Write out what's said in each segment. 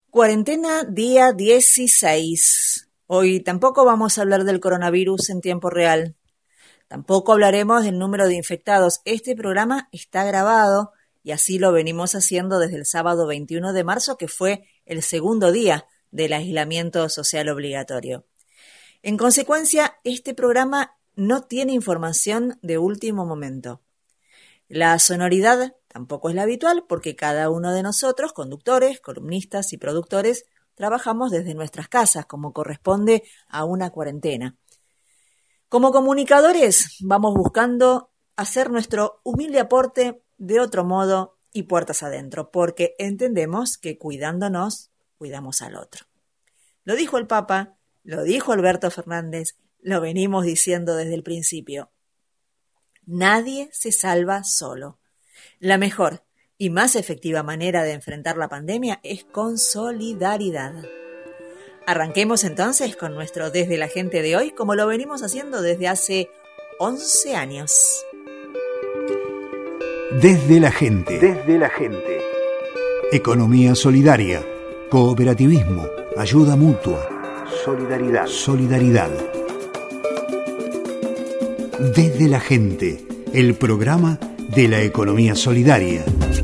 Cuarentena día 16. Hoy tampoco vamos a hablar del coronavirus en tiempo real. Tampoco hablaremos del número de infectados. Este programa está grabado y así lo venimos haciendo desde el sábado 21 de marzo, que fue el segundo día del aislamiento social obligatorio. En consecuencia, este programa no tiene información de último momento. La sonoridad tampoco es la habitual porque cada uno de nosotros, conductores, columnistas y productores, trabajamos desde nuestras casas, como corresponde a una cuarentena. Como comunicadores, vamos buscando hacer nuestro humilde aporte de otro modo y puertas adentro, porque entendemos que cuidándonos, cuidamos al otro. Lo dijo el Papa, lo dijo Alberto Fernández, lo venimos diciendo desde el principio. Nadie se salva solo. La mejor y más efectiva manera de enfrentar la pandemia es con solidaridad. Arranquemos entonces con nuestro Desde la Gente de hoy, como lo venimos haciendo desde hace 11 años. Desde la Gente. Desde la Gente. Economía solidaria, cooperativismo, ayuda mutua, solidaridad. Solidaridad. Desde la Gente, el programa de la economía solidaria.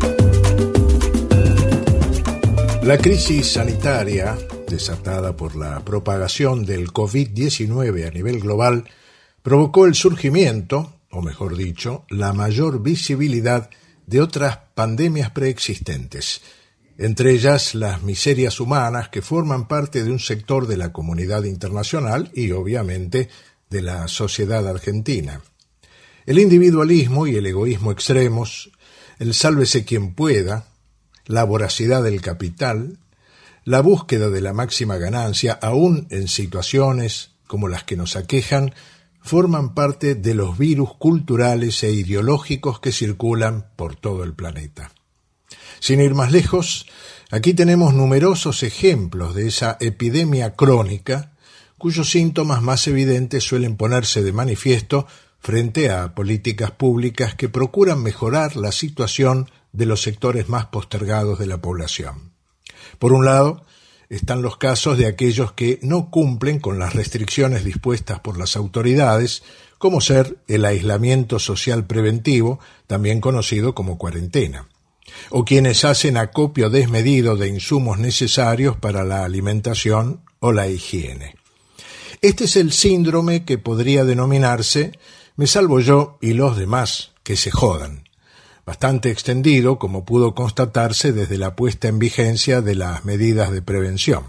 La crisis sanitaria, desatada por la propagación del COVID-19 a nivel global, provocó el surgimiento, o mejor dicho, la mayor visibilidad de otras pandemias preexistentes, entre ellas las miserias humanas que forman parte de un sector de la comunidad internacional y, obviamente, de la sociedad argentina. El individualismo y el egoísmo extremos, el sálvese quien pueda, la voracidad del capital, la búsqueda de la máxima ganancia, aún en situaciones como las que nos aquejan, forman parte de los virus culturales e ideológicos que circulan por todo el planeta. Sin ir más lejos, aquí tenemos numerosos ejemplos de esa epidemia crónica cuyos síntomas más evidentes suelen ponerse de manifiesto frente a políticas públicas que procuran mejorar la situación de los sectores más postergados de la población. Por un lado, están los casos de aquellos que no cumplen con las restricciones dispuestas por las autoridades, como ser el aislamiento social preventivo, también conocido como cuarentena, o quienes hacen acopio desmedido de insumos necesarios para la alimentación o la higiene. Este es el síndrome que podría denominarse "me salvo yo y los demás que se jodan", bastante extendido, como pudo constatarse desde la puesta en vigencia de las medidas de prevención.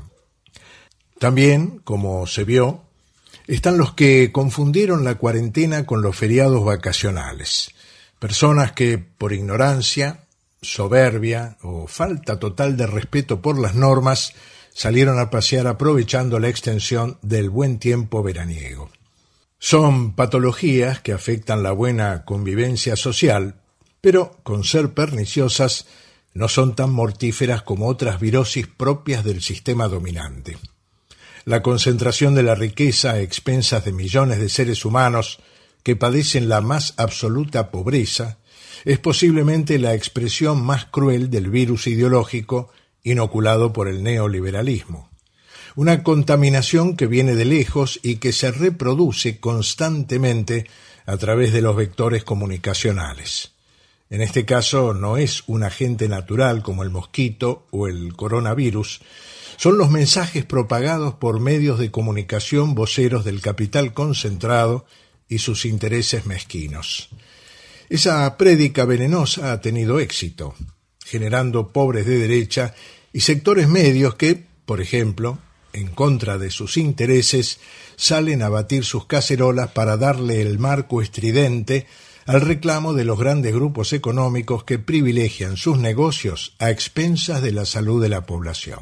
También, como se vio, están los que confundieron la cuarentena con los feriados vacacionales, personas que, por ignorancia, soberbia o falta total de respeto por las normas, salieron a pasear aprovechando la extensión del buen tiempo veraniego. Son patologías que afectan la buena convivencia social, pero, con ser perniciosas, no son tan mortíferas como otras virosis propias del sistema dominante. La concentración de la riqueza a expensas de millones de seres humanos que padecen la más absoluta pobreza es posiblemente la expresión más cruel del virus ideológico inoculado por el neoliberalismo. Una contaminación que viene de lejos y que se reproduce constantemente a través de los vectores comunicacionales. En este caso no es un agente natural como el mosquito o el coronavirus, son los mensajes propagados por medios de comunicación voceros del capital concentrado y sus intereses mezquinos. Esa prédica venenosa ha tenido éxito, generando pobres de derecha y sectores medios que, por ejemplo, en contra de sus intereses, salen a batir sus cacerolas para darle el marco estridente al reclamo de los grandes grupos económicos que privilegian sus negocios a expensas de la salud de la población.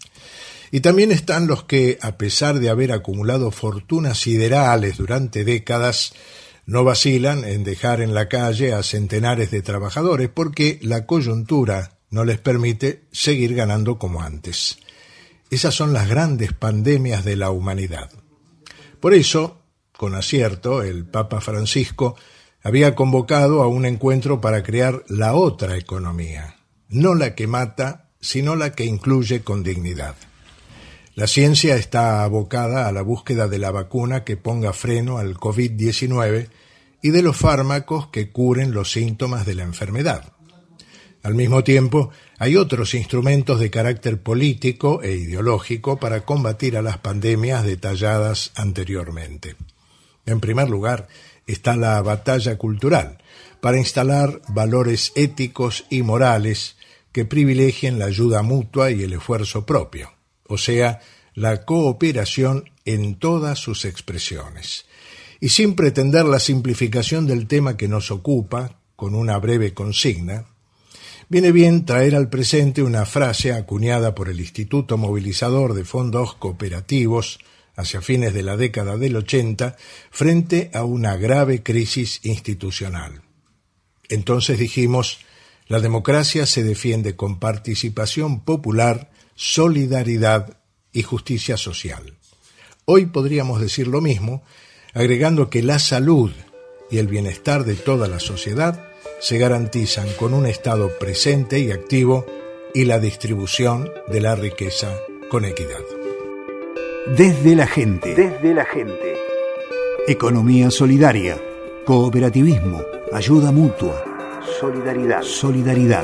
Y también están los que, a pesar de haber acumulado fortunas siderales durante décadas, no vacilan en dejar en la calle a centenares de trabajadores porque la coyuntura no les permite seguir ganando como antes. Esas son las grandes pandemias de la humanidad. Por eso, con acierto, el Papa Francisco había convocado a un encuentro para crear la otra economía, no la que mata sino la que incluye con dignidad. La ciencia está abocada a la búsqueda de la vacuna que ponga freno al COVID-19 y de los fármacos que curen los síntomas de la enfermedad. Al mismo tiempo, hay otros instrumentos de carácter político e ideológico para combatir a las pandemias detalladas anteriormente. En primer lugar, está la batalla cultural, para instalar valores éticos y morales que privilegien la ayuda mutua y el esfuerzo propio, o sea, la cooperación en todas sus expresiones. Y sin pretender la simplificación del tema que nos ocupa, con una breve consigna, viene bien traer al presente una frase acuñada por el Instituto Movilizador de Fondos Cooperativos hacia fines de la década del 80 frente a una grave crisis institucional. Entonces dijimos, la democracia se defiende con participación popular, solidaridad y justicia social. Hoy podríamos decir lo mismo, agregando que la salud y el bienestar de toda la sociedad se garantizan con un Estado presente y activo y la distribución de la riqueza con equidad. Desde la gente. Desde la gente. Economía solidaria, cooperativismo, ayuda mutua, Solidaridad. solidaridad.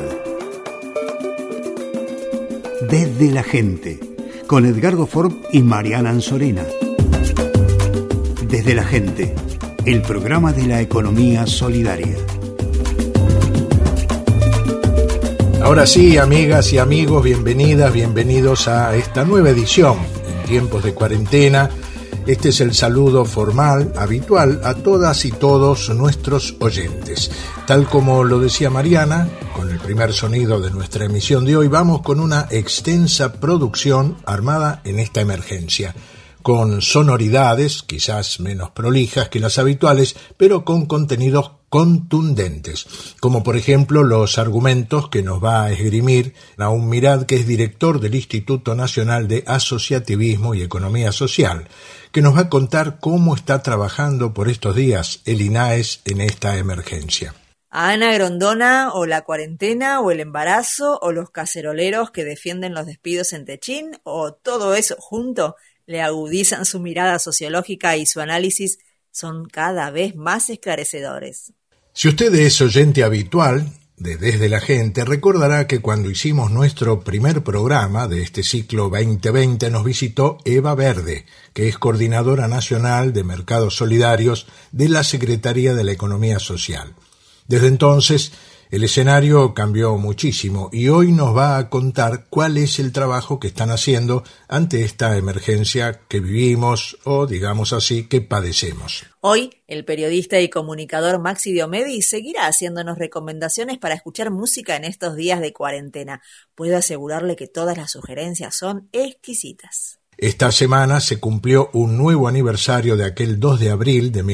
Desde la gente, con Edgardo Ford y Mariana Anzorena. Desde la gente, el programa de la economía solidaria. Ahora sí, amigas y amigos, bienvenidas, bienvenidos a esta nueva edición en tiempos de cuarentena. Este es el saludo formal, habitual, a todas y todos nuestros oyentes. Tal como lo decía Mariana, con el primer sonido de nuestra emisión de hoy, vamos con una extensa producción armada en esta emergencia, con sonoridades, quizás menos prolijas que las habituales, pero con contenidos contundentes, como por ejemplo los argumentos que nos va a esgrimir Nahum Mirad, que es director del Instituto Nacional de Asociativismo y Economía Social, que nos va a contar cómo está trabajando por estos días el INAES en esta emergencia. A Ana Grondona, o la cuarentena, o el embarazo, o los caceroleros que defienden los despidos en Techín, o todo eso junto, le agudizan su mirada sociológica y su análisis son cada vez más esclarecedores. Si usted es oyente habitual de Desde la Gente, recordará que cuando hicimos nuestro primer programa de este ciclo 2020 nos visitó Eva Verde, que es coordinadora nacional de Mercados Solidarios de la Secretaría de la Economía Social. Desde entonces, el escenario cambió muchísimo y hoy nos va a contar cuál es el trabajo que están haciendo ante esta emergencia que vivimos o, digamos así, que padecemos. Hoy, el periodista y comunicador Maxi Diomedi seguirá haciéndonos recomendaciones para escuchar música en estos días de cuarentena. Puedo asegurarle que todas las sugerencias son exquisitas. Esta semana se cumplió un nuevo aniversario de aquel 2 de abril de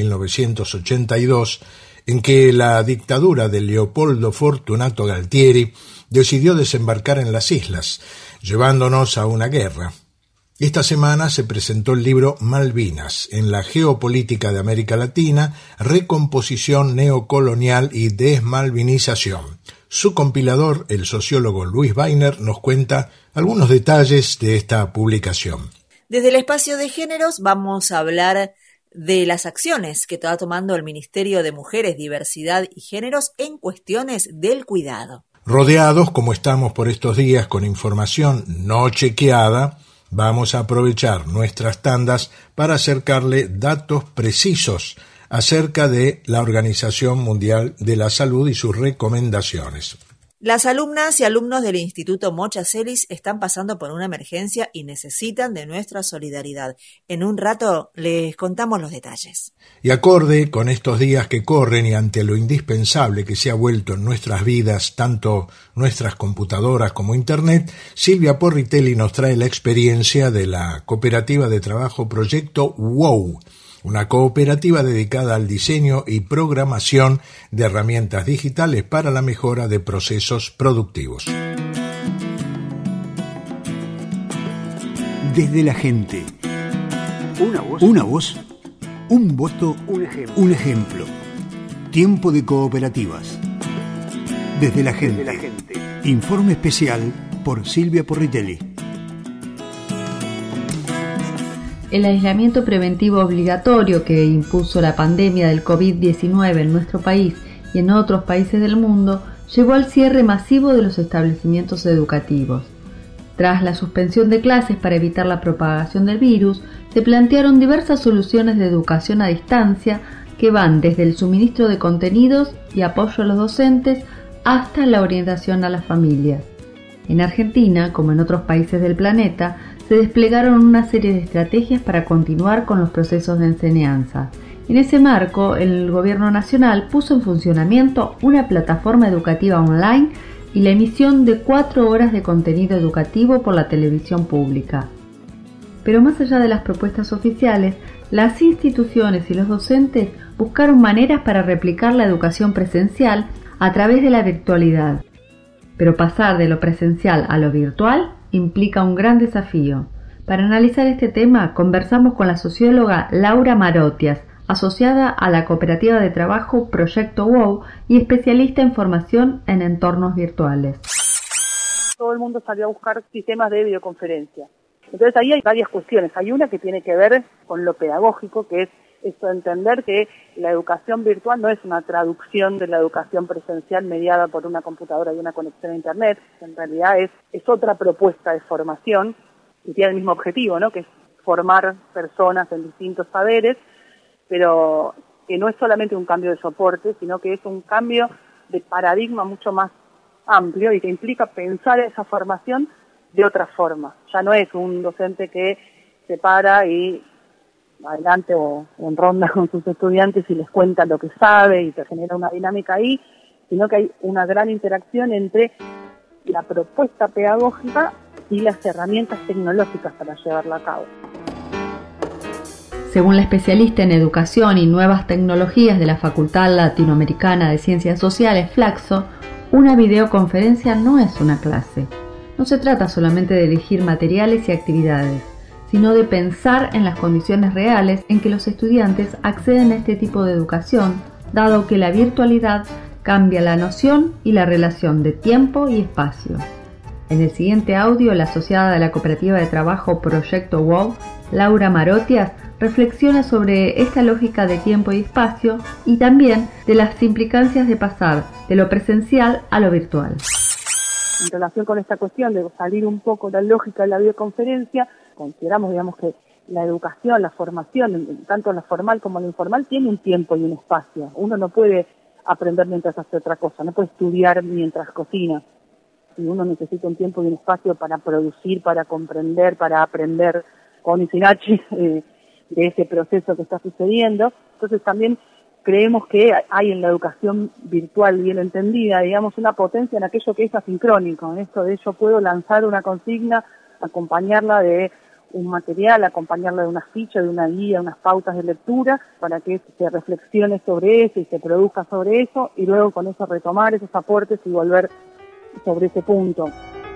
1982, en que la dictadura de Leopoldo Fortunato Galtieri decidió desembarcar en las islas, llevándonos a una guerra. Esta semana se presentó el libro Malvinas, en la geopolítica de América Latina, recomposición neocolonial y desmalvinización. Su compilador, el sociólogo Luis Weiner, nos cuenta algunos detalles de esta publicación. Desde el espacio de géneros vamos a hablar de las acciones que está tomando el Ministerio de Mujeres, Diversidad y Géneros en cuestiones del cuidado. Rodeados, como estamos por estos días, con información no chequeada, vamos a aprovechar nuestras tandas para acercarle datos precisos acerca de la Organización Mundial de la Salud y sus recomendaciones. Las alumnas y alumnos del Instituto Mocha Celis están pasando por una emergencia y necesitan de nuestra solidaridad. En un rato les contamos los detalles. Y acorde con estos días que corren y ante lo indispensable que se ha vuelto en nuestras vidas, tanto nuestras computadoras como Internet, Silvia Porritelli nos trae la experiencia de la cooperativa de trabajo Proyecto WOW, una cooperativa dedicada al diseño y programación de herramientas digitales para la mejora de procesos productivos. Desde la gente. Una voz. Una voz, un voto, Un ejemplo. un ejemplo. Tiempo de cooperativas. Desde la gente. Desde la gente. Informe especial por Silvia Porritelli. El aislamiento preventivo obligatorio que impuso la pandemia del COVID-19 en nuestro país y en otros países del mundo llevó al cierre masivo de los establecimientos educativos. Tras la suspensión de clases para evitar la propagación del virus, se plantearon diversas soluciones de educación a distancia que van desde el suministro de contenidos y apoyo a los docentes hasta la orientación a las familias. En Argentina, como en otros países del planeta, se desplegaron una serie de estrategias para continuar con los procesos de enseñanza. En ese marco, el Gobierno Nacional puso en funcionamiento una plataforma educativa online y la emisión de 4 horas de contenido educativo por la televisión pública. Pero más allá de las propuestas oficiales, las instituciones y los docentes buscaron maneras para replicar la educación presencial a través de la virtualidad. Pero pasar de lo presencial a lo virtual implica un gran desafío. Para analizar este tema, conversamos con la socióloga Laura Marotias, asociada a la cooperativa de trabajo Proyecto WOW y especialista en formación en entornos virtuales. Todo el mundo salió a buscar sistemas de videoconferencia. Entonces ahí hay varias cuestiones. Hay una que tiene que ver con lo pedagógico, que es esto de entender que la educación virtual no es una traducción de la educación presencial mediada por una computadora y una conexión a Internet. En realidad es otra propuesta de formación que tiene el mismo objetivo, ¿no? Que es formar personas en distintos saberes, pero que no es solamente un cambio de soporte, sino que es un cambio de paradigma mucho más amplio y que implica pensar esa formación de otra forma. Ya no es un docente que se para y adelante o en ronda con sus estudiantes y les cuenta lo que sabe y se genera una dinámica ahí, sino que hay una gran interacción entre la propuesta pedagógica y las herramientas tecnológicas para llevarla a cabo. Según la especialista en educación y nuevas tecnologías de la Facultad Latinoamericana de Ciencias Sociales, Flaxo, una videoconferencia no es una clase. No se trata solamente de elegir materiales y actividades, sino de pensar en las condiciones reales en que los estudiantes acceden a este tipo de educación, dado que la virtualidad cambia la noción y la relación de tiempo y espacio. En el siguiente audio, la asociada de la cooperativa de trabajo Proyecto WOW, Laura Marotias, reflexiona sobre esta lógica de tiempo y espacio y también de las implicancias de pasar de lo presencial a lo virtual. En relación con esta cuestión de salir un poco de la lógica de la videoconferencia, consideramos, que la educación, la formación, tanto la formal como la informal, tiene un tiempo y un espacio. Uno no puede aprender mientras hace otra cosa, no puede estudiar mientras cocina. Y uno necesita un tiempo y un espacio para producir, para comprender, para aprender con y sin H de ese proceso que está sucediendo. Entonces también creemos que hay en la educación virtual bien entendida, una potencia en aquello que es asincrónico, en esto de yo puedo lanzar una consigna, acompañarla de un material, acompañarla de una ficha, de una guía, unas pautas de lectura, para que se reflexione sobre eso y se produzca sobre eso, y luego con eso retomar esos aportes y volver sobre ese punto.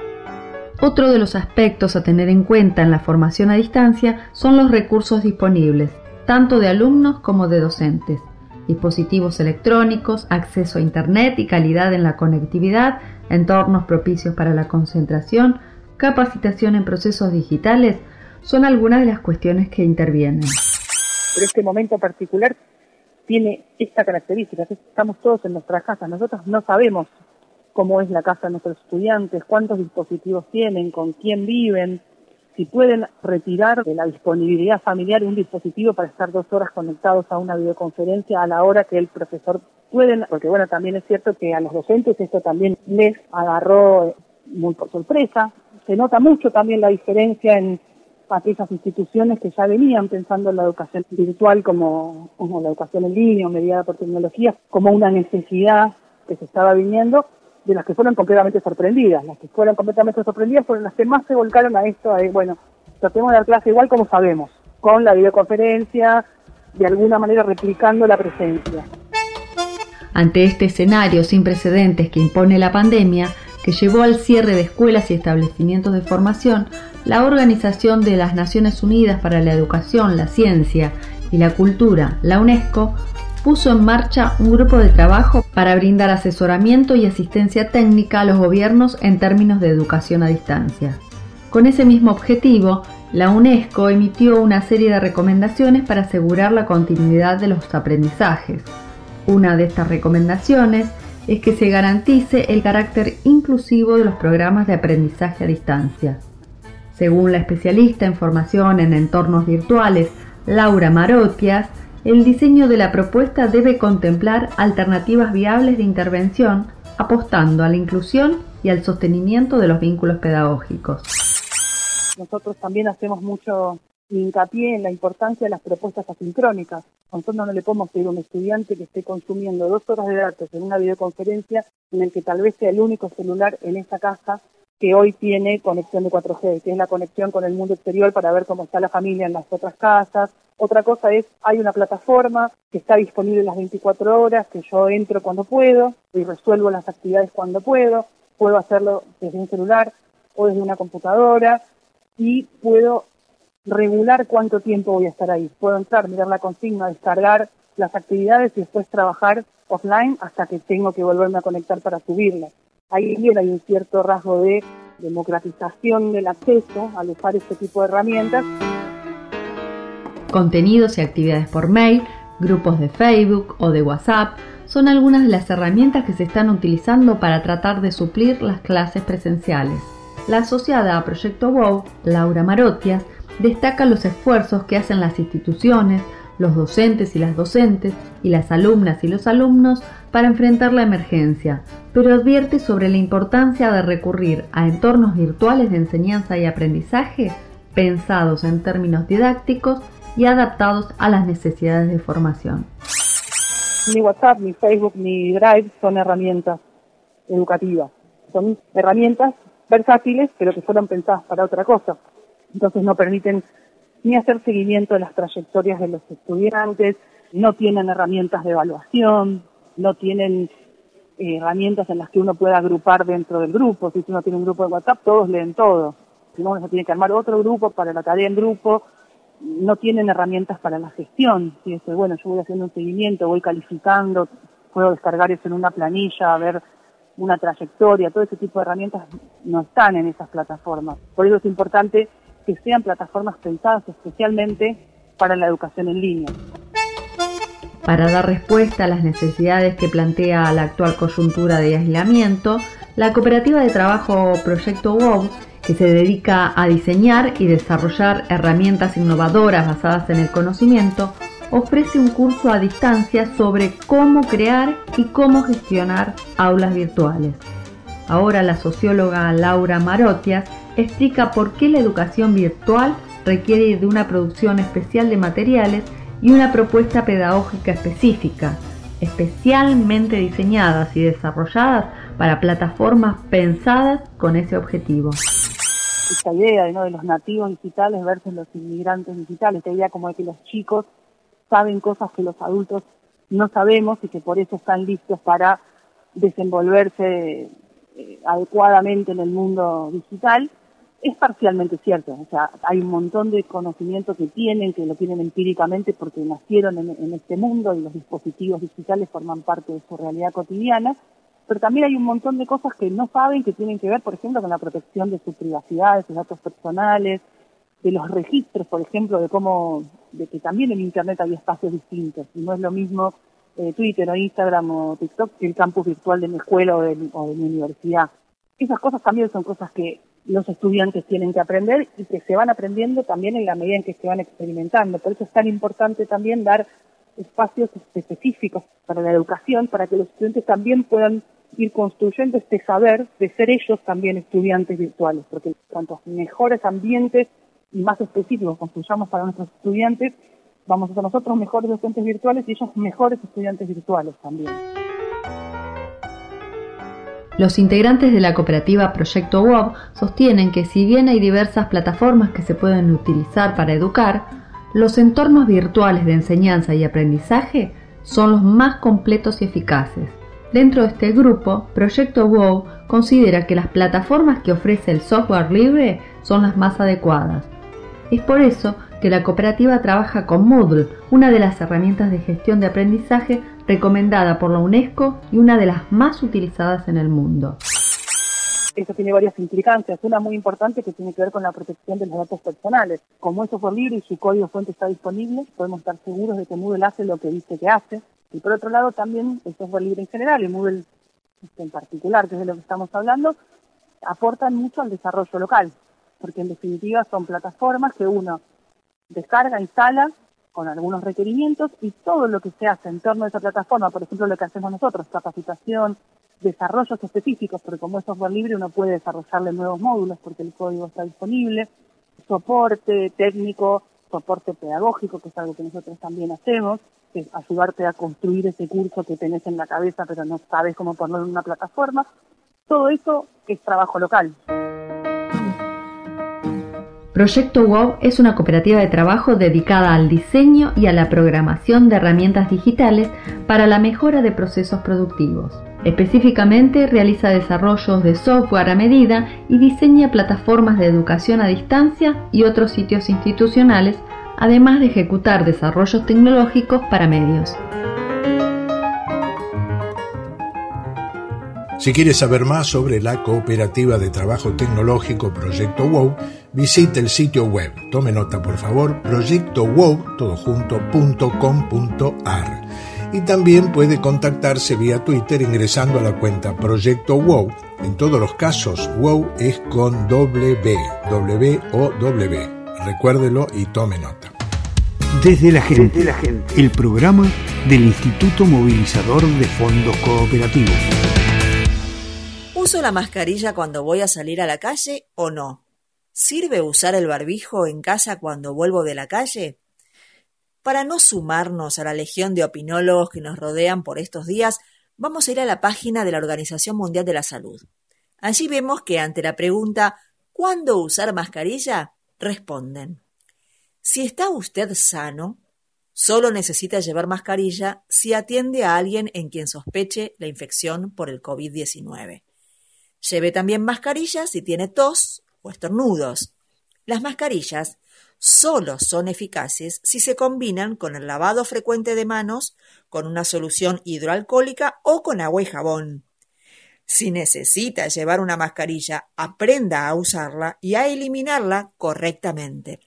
Otro de los aspectos a tener en cuenta en la formación a distancia son los recursos disponibles, tanto de alumnos como de docentes. Dispositivos electrónicos, acceso a Internet y calidad en la conectividad, entornos propicios para la concentración, capacitación en procesos digitales, son algunas de las cuestiones que intervienen. Pero este momento particular tiene esta característica, que estamos todos en nuestras casas, nosotros no sabemos cómo es la casa de nuestros estudiantes, cuántos dispositivos tienen, con quién viven, si pueden retirar de la disponibilidad familiar un dispositivo para estar 2 horas conectados a una videoconferencia a la hora que el profesor pueden, porque también es cierto que a los docentes esto también les agarró muy por sorpresa. Se nota mucho también la diferencia en aquellas instituciones que ya venían pensando en la educación virtual como la educación en línea o mediada por tecnología, como una necesidad que se estaba viniendo, de las que fueron completamente sorprendidas. Las que fueron completamente sorprendidas fueron las que más se volcaron a esto de, tratemos de dar clase igual como sabemos, con la videoconferencia, de alguna manera replicando la presencia. Ante este escenario sin precedentes que impone la pandemia, que llevó al cierre de escuelas y establecimientos de formación, la Organización de las Naciones Unidas para la Educación, la Ciencia y la Cultura, la UNESCO, puso en marcha un grupo de trabajo para brindar asesoramiento y asistencia técnica a los gobiernos en términos de educación a distancia. Con ese mismo objetivo, la UNESCO emitió una serie de recomendaciones para asegurar la continuidad de los aprendizajes. Una de estas recomendaciones es que se garantice el carácter inclusivo de los programas de aprendizaje a distancia. Según la especialista en formación en entornos virtuales, Laura Marotias, el diseño de la propuesta debe contemplar alternativas viables de intervención, apostando a la inclusión y al sostenimiento de los vínculos pedagógicos. Nosotros también hacemos mucho hincapié en la importancia de las propuestas asincrónicas. Nosotros no le podemos pedir a un estudiante que esté consumiendo 2 horas de datos en una videoconferencia en el que tal vez sea el único celular en esa casa que hoy tiene conexión de 4G, que es la conexión con el mundo exterior para ver cómo está la familia en las otras casas. Otra cosa es, hay una plataforma que está disponible las 24 horas, que yo entro cuando puedo y resuelvo las actividades cuando puedo hacerlo desde un celular o desde una computadora y puedo regular cuánto tiempo voy a estar ahí. Puedo entrar, mirar la consigna, descargar las actividades y después trabajar offline hasta que tengo que volverme a conectar para subirlas. Ahí bien hay un cierto rasgo de democratización del acceso al usar este tipo de herramientas. Contenidos y actividades por mail, grupos de Facebook o de WhatsApp son algunas de las herramientas que se están utilizando para tratar de suplir las clases presenciales. La asociada a Proyecto WOW, Laura Marotias, destaca los esfuerzos que hacen las instituciones, los docentes y las docentes, y las alumnas y los alumnos para enfrentar la emergencia, pero advierte sobre la importancia de recurrir a entornos virtuales de enseñanza y aprendizaje pensados en términos didácticos y adaptados a las necesidades de formación. Ni WhatsApp, ni Facebook, ni Drive son herramientas educativas. Son herramientas versátiles, pero que fueron pensadas para otra cosa. Entonces no permiten ni hacer seguimiento de las trayectorias de los estudiantes, no tienen herramientas de evaluación, no tienen herramientas en las que uno pueda agrupar dentro del grupo. Si uno tiene un grupo de WhatsApp, todos leen todo. Si no, uno tiene que armar otro grupo para la tarea en grupo. No tienen herramientas para la gestión. Si bueno, yo voy haciendo un seguimiento, voy calificando, puedo descargar eso en una planilla, ver una trayectoria, todo ese tipo de herramientas no están en esas plataformas. Por eso es importante que sean plataformas pensadas especialmente para la educación en línea. Para dar respuesta a las necesidades que plantea la actual coyuntura de aislamiento, la cooperativa de trabajo Proyecto WOW, que se dedica a diseñar y desarrollar herramientas innovadoras basadas en el conocimiento, ofrece un curso a distancia sobre cómo crear y cómo gestionar aulas virtuales. Ahora la socióloga Laura Marotias explica por qué la educación virtual requiere de una producción especial de materiales y una propuesta pedagógica específica, especialmente diseñadas y desarrolladas para plataformas pensadas con ese objetivo. Esta idea de los nativos digitales versus los inmigrantes digitales, esta idea como de que los chicos saben cosas que los adultos no sabemos y que por eso están listos para desenvolverse adecuadamente en el mundo digital, es parcialmente cierto. O sea, hay un montón de conocimiento que lo tienen empíricamente porque nacieron en este mundo y los dispositivos digitales forman parte de su realidad cotidiana, pero también hay un montón de cosas que no saben que tienen que ver, por ejemplo, con la protección de su privacidad, de sus datos personales, de los registros, por ejemplo, de que también en Internet hay espacios distintos, y no es lo mismo Twitter o Instagram o TikTok que el campus virtual de mi escuela o de mi universidad. Esas cosas también son cosas que los estudiantes tienen que aprender y que se van aprendiendo también en la medida en que se van experimentando. Por eso es tan importante también dar espacios específicos para la educación, para que los estudiantes también puedan ir construyendo este saber de ser ellos también estudiantes virtuales, porque cuantos mejores ambientes y más específicos construyamos para nuestros estudiantes, vamos a ser nosotros mejores docentes virtuales y ellos mejores estudiantes virtuales también. Los integrantes de la cooperativa Proyecto WOW sostienen que si bien hay diversas plataformas que se pueden utilizar para educar, los entornos virtuales de enseñanza y aprendizaje son los más completos y eficaces. Dentro de este grupo, Proyecto WOW considera que las plataformas que ofrece el software libre son las más adecuadas. Es por eso que la cooperativa trabaja con Moodle, una de las herramientas de gestión de aprendizaje recomendada por la UNESCO y una de las más utilizadas en el mundo. Eso tiene varias implicancias. Una muy importante que tiene que ver con la protección de los datos personales. Como es software libre y su código fuente está disponible, podemos estar seguros de que Moodle hace lo que dice que hace. Y por otro lado también el software libre en general, y Moodle en particular, que es de lo que estamos hablando, aportan mucho al desarrollo local, porque en definitiva son plataformas que uno descarga, instala con algunos requerimientos y todo lo que se hace en torno a esa plataforma, por ejemplo lo que hacemos nosotros, capacitación, desarrollos específicos, porque como es software libre uno puede desarrollarle nuevos módulos porque el código está disponible, soporte técnico, soporte pedagógico, que es algo que nosotros también hacemos, que es ayudarte a construir ese curso que tenés en la cabeza pero no sabes cómo ponerlo en una plataforma. Todo eso es trabajo local. Proyecto WOW es una cooperativa de trabajo dedicada al diseño y a la programación de herramientas digitales para la mejora de procesos productivos. Específicamente realiza desarrollos de software a medida y diseña plataformas de educación a distancia y otros sitios institucionales, además de ejecutar desarrollos tecnológicos para medios. Si quieres saber más sobre la cooperativa de trabajo tecnológico Proyecto WOW, visite el sitio web. Tome nota, por favor, proyectowow.com.ar. Y también puede contactarse vía Twitter ingresando a la cuenta Proyecto WOW. En todos los casos, WOW es con W-O-W. Recuérdelo y tome nota. Desde la gente, el programa del Instituto Movilizador de Fondos Cooperativos. ¿Uso la mascarilla cuando voy a salir a la calle o no? ¿Sirve usar el barbijo en casa cuando vuelvo de la calle? Para no sumarnos a la legión de opinólogos que nos rodean por estos días, vamos a ir a la página de la Organización Mundial de la Salud. Allí vemos que ante la pregunta ¿cuándo usar mascarilla?, responden: si está usted sano, solo necesita llevar mascarilla si atiende a alguien en quien sospeche la infección por el COVID-19. Lleve también mascarilla si tiene tos o estornudos. Las mascarillas solo son eficaces si se combinan con el lavado frecuente de manos, con una solución hidroalcohólica o con agua y jabón. Si necesita llevar una mascarilla, aprenda a usarla y a eliminarla correctamente.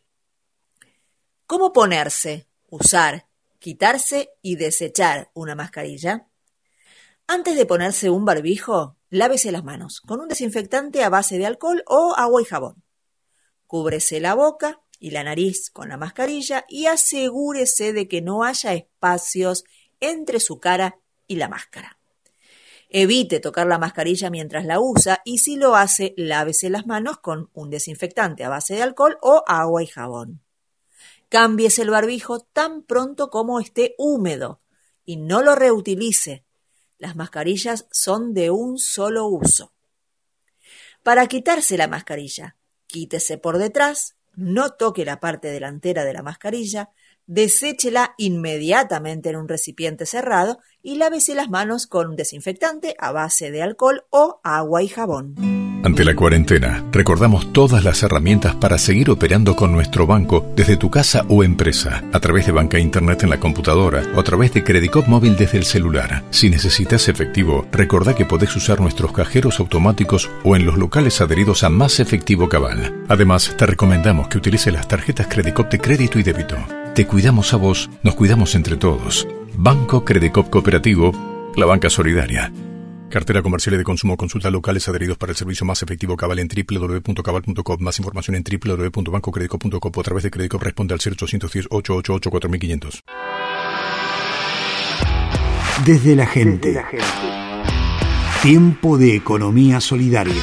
¿Cómo ponerse, usar, quitarse y desechar una mascarilla? Antes de ponerse un barbijo, lávese las manos con un desinfectante a base de alcohol o agua y jabón. Cúbrese la boca y la nariz con la mascarilla y asegúrese de que no haya espacios entre su cara y la máscara. Evite tocar la mascarilla mientras la usa y si lo hace, lávese las manos con un desinfectante a base de alcohol o agua y jabón. Cámbiese el barbijo tan pronto como esté húmedo y no lo reutilice. Las mascarillas son de un solo uso. Para quitarse la mascarilla, quítese por detrás, no toque la parte delantera de la mascarilla, deséchela inmediatamente en un recipiente cerrado y lávese las manos con un desinfectante a base de alcohol o agua y jabón. Ante la cuarentena, recordamos todas las herramientas para seguir operando con nuestro banco desde tu casa o empresa, a través de banca internet en la computadora o a través de Credicop móvil desde el celular. Si necesitas efectivo, recordá que podés usar nuestros cajeros automáticos o en los locales adheridos a Más Efectivo Cabal. Además, te recomendamos que utilices las tarjetas Credicop de crédito y débito. Te cuidamos a vos, nos cuidamos entre todos. Banco Credicop Cooperativo, la banca solidaria. Cartera comercial y de consumo. Consulta locales adheridos para el servicio Más Efectivo Cabal en www.cabal.com. Más información en www.bancocredico.com o a través de Credicop. Responde al 0810-888-4500. Desde la gente. Tiempo de economía solidaria.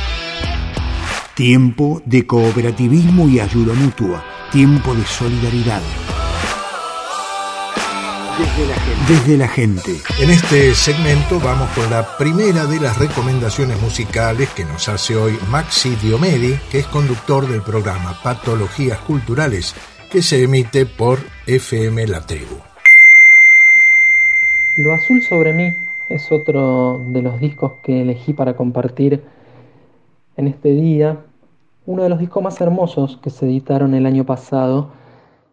Tiempo de cooperativismo y ayuda mutua. Tiempo de solidaridad. Desde la gente. En este segmento vamos con la primera de las recomendaciones musicales que nos hace hoy Maxi Diomedi, que es conductor del programa Patologías Culturales, que se emite por FM La Tribu. Lo azul sobre mí es otro de los discos que elegí para compartir en este día. Uno de los discos más hermosos que se editaron el año pasado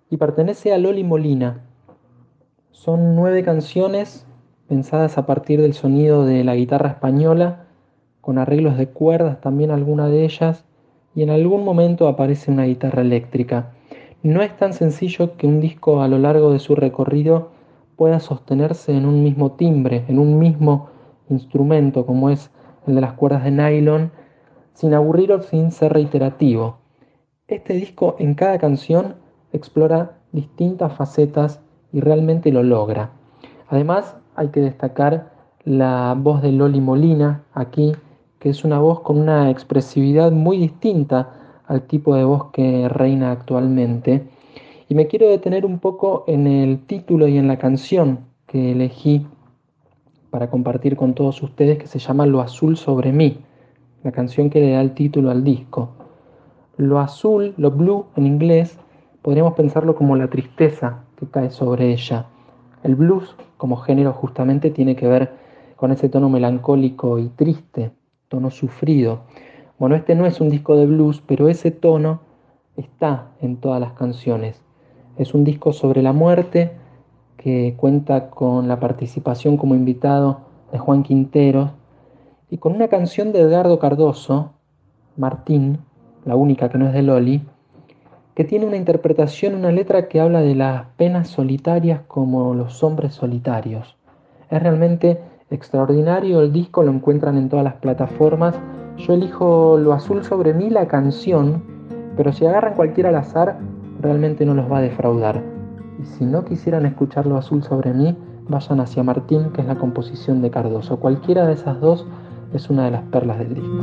y pertenece a Loli Molina. Son 9 canciones pensadas a partir del sonido de la guitarra española, con arreglos de cuerdas también alguna de ellas, y en algún momento aparece una guitarra eléctrica. No es tan sencillo que un disco a lo largo de su recorrido pueda sostenerse en un mismo timbre, en un mismo instrumento como es el de las cuerdas de nylon, sin aburrir o sin ser reiterativo. Este disco en cada canción explora distintas facetas y realmente lo logra. Además hay que destacar la voz de Loli Molina aquí, que es una voz con una expresividad muy distinta al tipo de voz que reina actualmente. Y me quiero detener un poco en el título y en la canción que elegí para compartir con todos ustedes, que se llama Lo azul sobre mí, la canción que le da el título al disco. Lo azul, lo blue en inglés, podríamos pensarlo como la tristeza que cae sobre ella. El blues como género justamente tiene que ver con ese tono melancólico y triste, tono sufrido. Bueno, este no es un disco de blues, pero ese tono está en todas las canciones. Es un disco sobre la muerte que cuenta con la participación como invitado de Juan Quintero y con una canción de Edgardo Cardoso, Martín, la única que no es de Loli, que tiene una interpretación, una letra que habla de las penas solitarias como los hombres solitarios. Es realmente extraordinario el disco, lo encuentran en todas las plataformas. Yo elijo Lo azul sobre mí, la canción, pero si agarran cualquiera al azar, realmente no los va a defraudar. Y si no quisieran escuchar Lo azul sobre mí, vayan hacia Martín, que es la composición de Cardoso. Cualquiera de esas dos es una de las perlas del disco.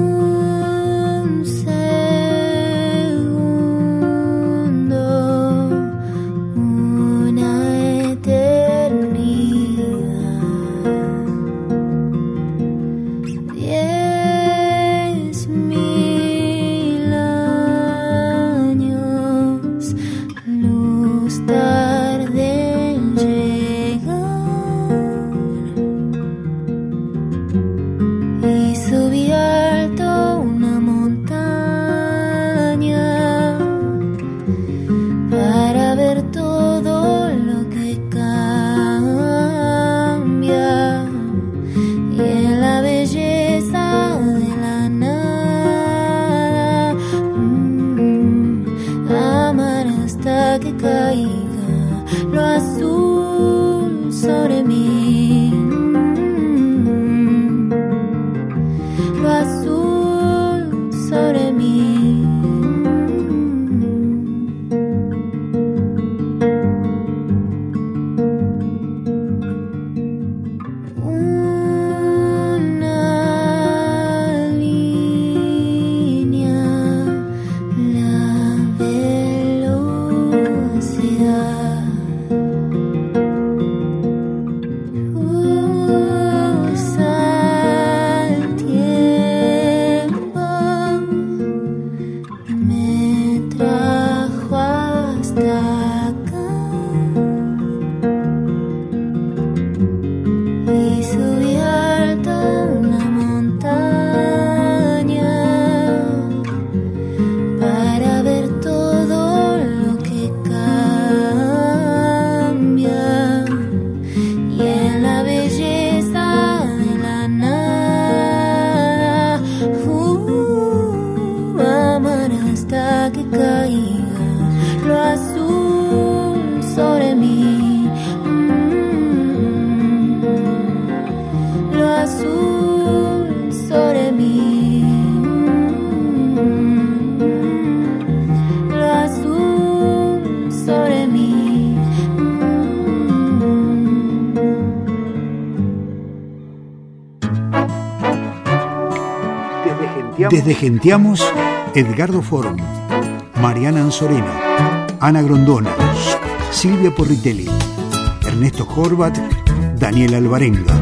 Desde Genteamos, Edgardo Forum, Mariana Ansorena, Ana Grondona, Silvia Porritelli, Ernesto Horvat, Daniel Alvarenga.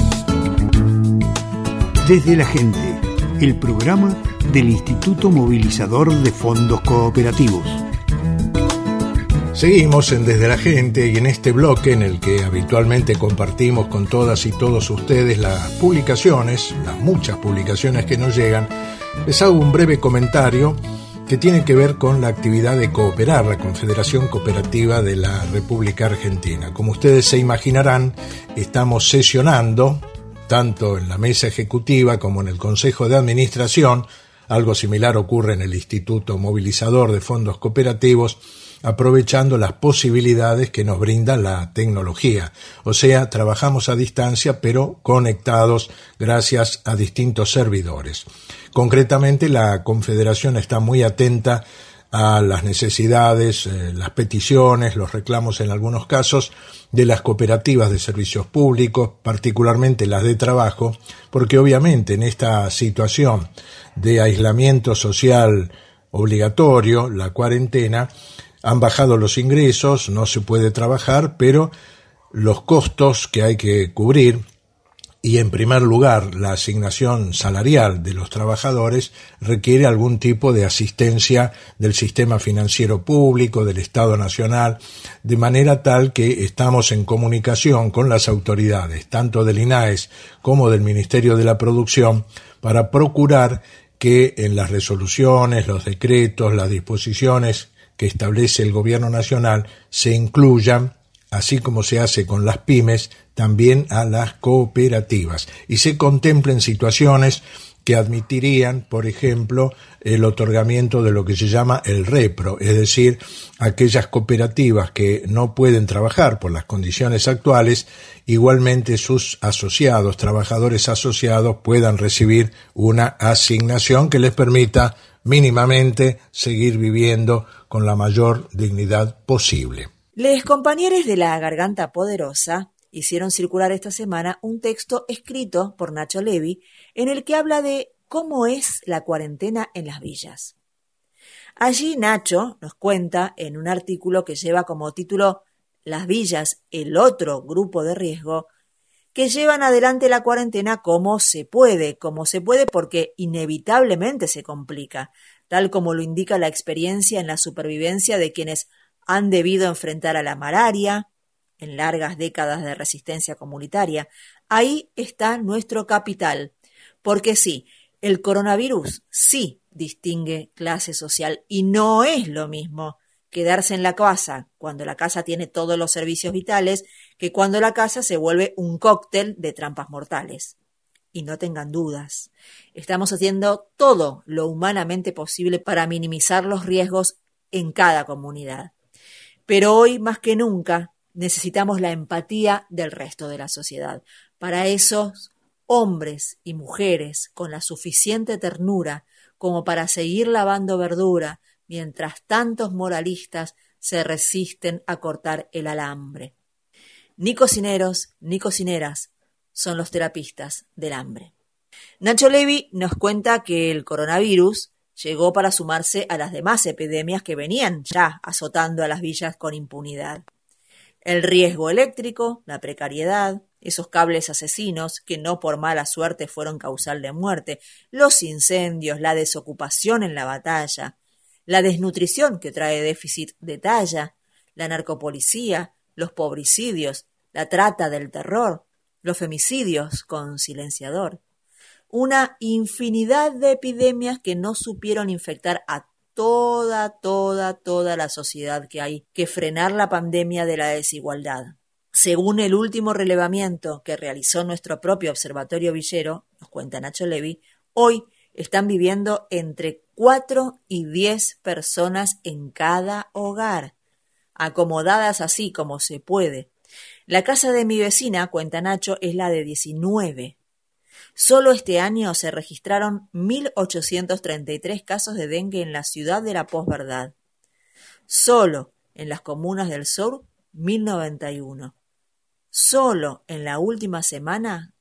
Desde la Gente, el programa del Instituto Movilizador de Fondos Cooperativos. Seguimos en Desde la Gente y en este bloque en el que habitualmente compartimos con todas y todos ustedes las publicaciones, las muchas publicaciones que nos llegan, les hago un breve comentario que tiene que ver con la actividad de Cooperar, la Confederación Cooperativa de la República Argentina. Como ustedes se imaginarán, estamos sesionando, tanto en la mesa ejecutiva como en el Consejo de Administración. Algo similar ocurre en el Instituto Movilizador de Fondos Cooperativos, aprovechando las posibilidades que nos brinda la tecnología. O sea, trabajamos a distancia, pero conectados gracias a distintos servidores. Concretamente, la Confederación está muy atenta a las necesidades, las peticiones, los reclamos en algunos casos de las cooperativas de servicios públicos, particularmente las de trabajo, porque obviamente en esta situación de aislamiento social obligatorio, la cuarentena, han bajado los ingresos, no se puede trabajar, pero los costos que hay que cubrir y, en primer lugar, la asignación salarial de los trabajadores requiere algún tipo de asistencia del sistema financiero público, del Estado Nacional, de manera tal que estamos en comunicación con las autoridades, tanto del INAES como del Ministerio de la Producción, para procurar que en las resoluciones, los decretos, las disposiciones que establece el Gobierno Nacional se incluyan, así como se hace con las pymes, también a las cooperativas y se contemplen situaciones que admitirían, por ejemplo, el otorgamiento de lo que se llama el repro, es decir, aquellas cooperativas que no pueden trabajar por las condiciones actuales, igualmente sus asociados, trabajadores asociados, puedan recibir una asignación que les permita mínimamente seguir viviendo con la mayor dignidad posible. Les compañeros de La Garganta Poderosa hicieron circular esta semana un texto escrito por Nacho Levi en el que habla de cómo es la cuarentena en las villas. Allí Nacho nos cuenta en un artículo que lleva como título Las villas, el otro grupo de riesgo, que llevan adelante la cuarentena como se puede porque inevitablemente se complica, tal como lo indica la experiencia en la supervivencia de quienes han debido enfrentar a la malaria, en largas décadas de resistencia comunitaria. Ahí está nuestro capital, porque sí, el coronavirus sí distingue clase social y no es lo mismo quedarse en la casa cuando la casa tiene todos los servicios vitales que cuando la casa se vuelve un cóctel de trampas mortales. Y no tengan dudas, estamos haciendo todo lo humanamente posible para minimizar los riesgos en cada comunidad. Pero hoy más que nunca necesitamos la empatía del resto de la sociedad. Para esos hombres y mujeres con la suficiente ternura como para seguir lavando verdura mientras tantos moralistas se resisten a cortar el alambre. Ni cocineros ni cocineras son los terapistas del hambre. Nacho Levi nos cuenta que el coronavirus llegó para sumarse a las demás epidemias que venían ya azotando a las villas con impunidad. El riesgo eléctrico, la precariedad, esos cables asesinos que no por mala suerte fueron causal de muerte, los incendios, la desocupación en la batalla, la desnutrición que trae déficit de talla, la narcopolicía, los pobricidios, la trata del terror, los femicidios con silenciador. Una infinidad de epidemias que no supieron infectar a toda la sociedad, que hay que frenar la pandemia de la desigualdad. Según el último relevamiento que realizó nuestro propio Observatorio Villero, nos cuenta Nacho Levi, hoy están viviendo entre 4 y 10 personas en cada hogar, acomodadas así como se puede. La casa de mi vecina, cuenta Nacho, es la de 19. Solo este año se registraron 1.833 casos de dengue en la ciudad de la posverdad. Solo en las comunas del sur, 1.091. Solo en la última semana,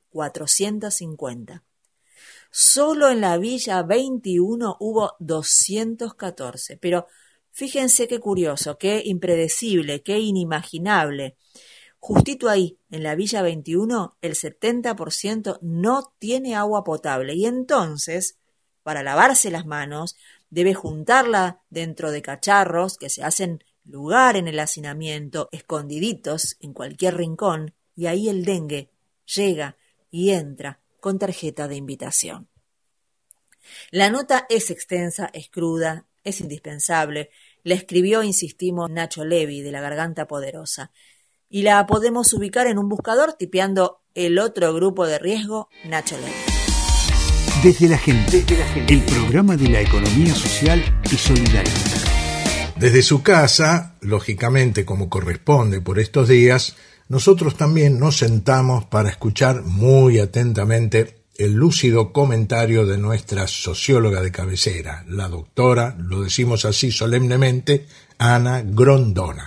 450. Solo en la Villa 21 hubo 214. Pero fíjense qué curioso, qué impredecible, qué inimaginable. Justito ahí, en la Villa 21, el 70% no tiene agua potable y entonces, para lavarse las manos, debe juntarla dentro de cacharros que se hacen lugar en el hacinamiento, escondiditos en cualquier rincón, y ahí el dengue llega y entra con tarjeta de invitación. La nota es extensa, es cruda, es indispensable. La escribió, insistimos, Nacho Levi, de La Garganta Poderosa. Y la podemos ubicar en un buscador tipeando el otro grupo de riesgo, Nacho Levi. Desde la gente, el programa de la economía social y solidaria. Desde su casa, lógicamente como corresponde por estos días, nosotros también nos sentamos para escuchar muy atentamente el lúcido comentario de nuestra socióloga de cabecera, la doctora, lo decimos así solemnemente, Ana Grondona.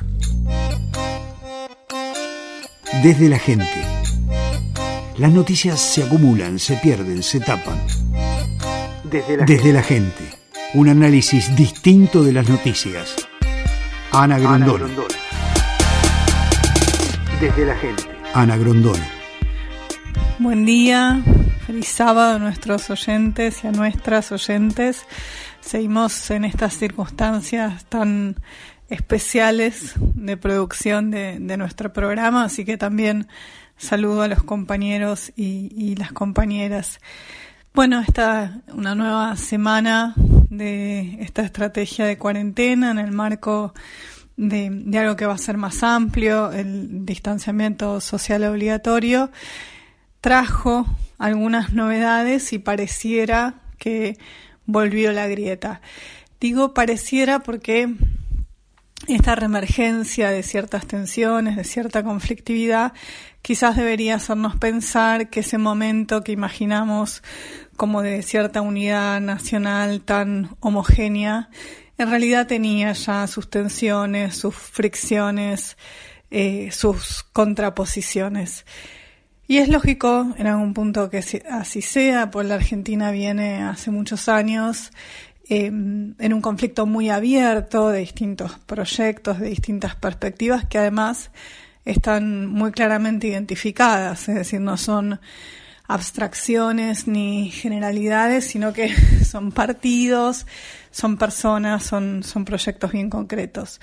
Desde la gente. Las noticias se acumulan, se pierden, se tapan. Desde la gente. Un análisis distinto de las noticias. Ana Grondona. Desde la gente. Ana Grondona. Buen día, feliz sábado a nuestros oyentes y a nuestras oyentes. Seguimos en estas circunstancias tan especiales de producción de nuestro programa, así que también saludo a los compañeros y las compañeras. Bueno, una nueva semana de esta estrategia de cuarentena en el marco de algo que va a ser más amplio, el distanciamiento social obligatorio, trajo algunas novedades y pareciera que volvió la grieta. Digo pareciera porque esta reemergencia de ciertas tensiones, de cierta conflictividad, quizás debería hacernos pensar que ese momento que imaginamos como de cierta unidad nacional tan homogénea, en realidad tenía ya sus tensiones, sus fricciones, sus contraposiciones. Y es lógico en algún punto que así sea, porque la Argentina viene hace muchos años en un conflicto muy abierto de distintos proyectos, de distintas perspectivas que además están muy claramente identificadas, es decir, no son abstracciones ni generalidades, sino que son partidos, son personas, son proyectos bien concretos.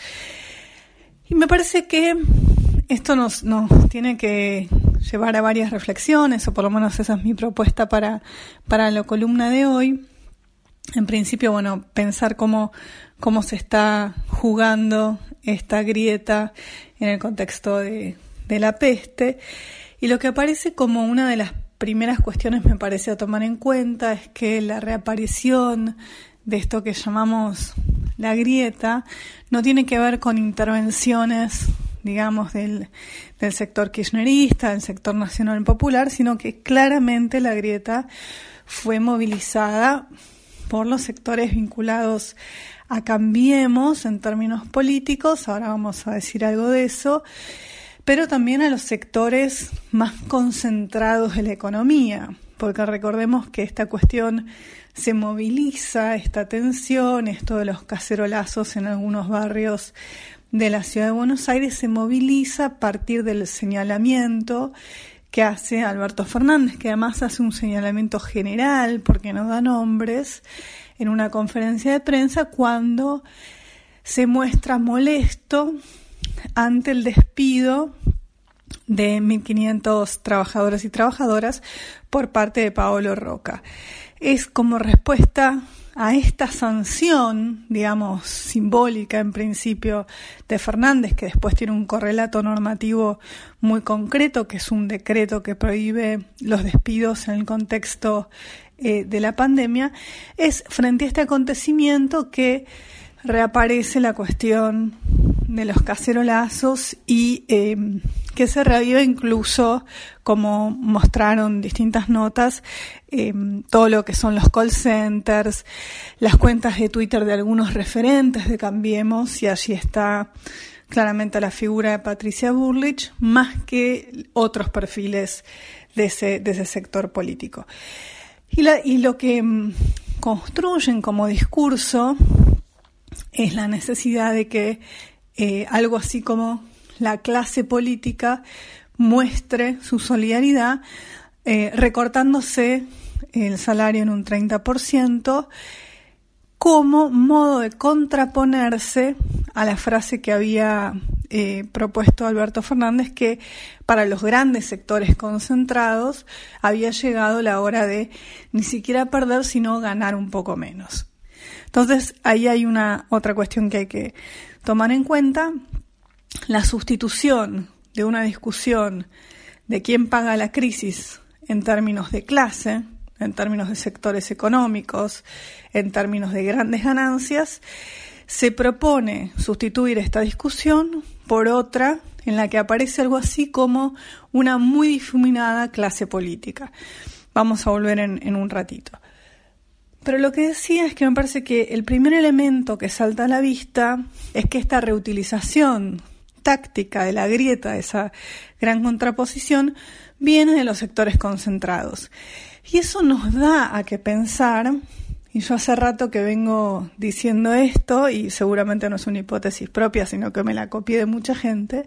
Y me parece que esto nos tiene que llevar a varias reflexiones, o por lo menos esa es mi propuesta para la columna de hoy. En principio, bueno, pensar cómo se está jugando esta grieta en el contexto de la peste. Y lo que aparece como una de las primeras cuestiones, me parece, a tomar en cuenta es que la reaparición de esto que llamamos la grieta no tiene que ver con intervenciones, digamos, del sector kirchnerista, del sector nacional popular, sino que claramente la grieta fue movilizada por los sectores vinculados a Cambiemos en términos políticos, ahora vamos a decir algo de eso, pero también a los sectores más concentrados de la economía, porque recordemos que esta cuestión se moviliza, esta tensión, esto de los cacerolazos en algunos barrios de la ciudad de Buenos Aires se moviliza a partir del señalamiento que hace Alberto Fernández, que además hace un señalamiento general, porque no da nombres, en una conferencia de prensa cuando se muestra molesto ante el despido de 1.500 trabajadores y trabajadoras por parte de Paolo Roca. Es como respuesta a esta sanción, digamos, simbólica en principio de Fernández, que después tiene un correlato normativo muy concreto, que es un decreto que prohíbe los despidos en el contexto de la pandemia, es frente a este acontecimiento que reaparece la cuestión de los cacerolazos y que se revive incluso, como mostraron distintas notas, todo lo que son los call centers, las cuentas de Twitter de algunos referentes de Cambiemos, y allí está claramente la figura de Patricia Bullrich, más que otros perfiles de ese sector político. Y lo que construyen como discurso es la necesidad de que algo así como la clase política muestre su solidaridad recortándose el salario en un 30% como modo de contraponerse a la frase que había propuesto Alberto Fernández, que para los grandes sectores concentrados había llegado la hora de ni siquiera perder, sino ganar un poco menos. Entonces, ahí hay otra cuestión que hay que tomar en cuenta. La sustitución de una discusión de quién paga la crisis en términos de clase, en términos de sectores económicos, en términos de grandes ganancias, se propone sustituir esta discusión por otra en la que aparece algo así como una muy difuminada clase política. Vamos a volver en un ratito. Pero lo que decía es que me parece que el primer elemento que salta a la vista es que esta reutilización táctica de la grieta, de esa gran contraposición, viene de los sectores concentrados. Y eso nos da a que pensar, y yo hace rato que vengo diciendo esto, y seguramente no es una hipótesis propia, sino que me la copié de mucha gente,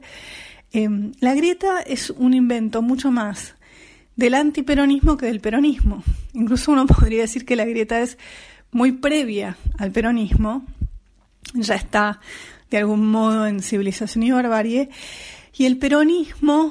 la grieta es un invento mucho más del antiperonismo que del peronismo. Incluso uno podría decir que la grieta es muy previa al peronismo, ya está de algún modo en Civilización y Barbarie, y el peronismo,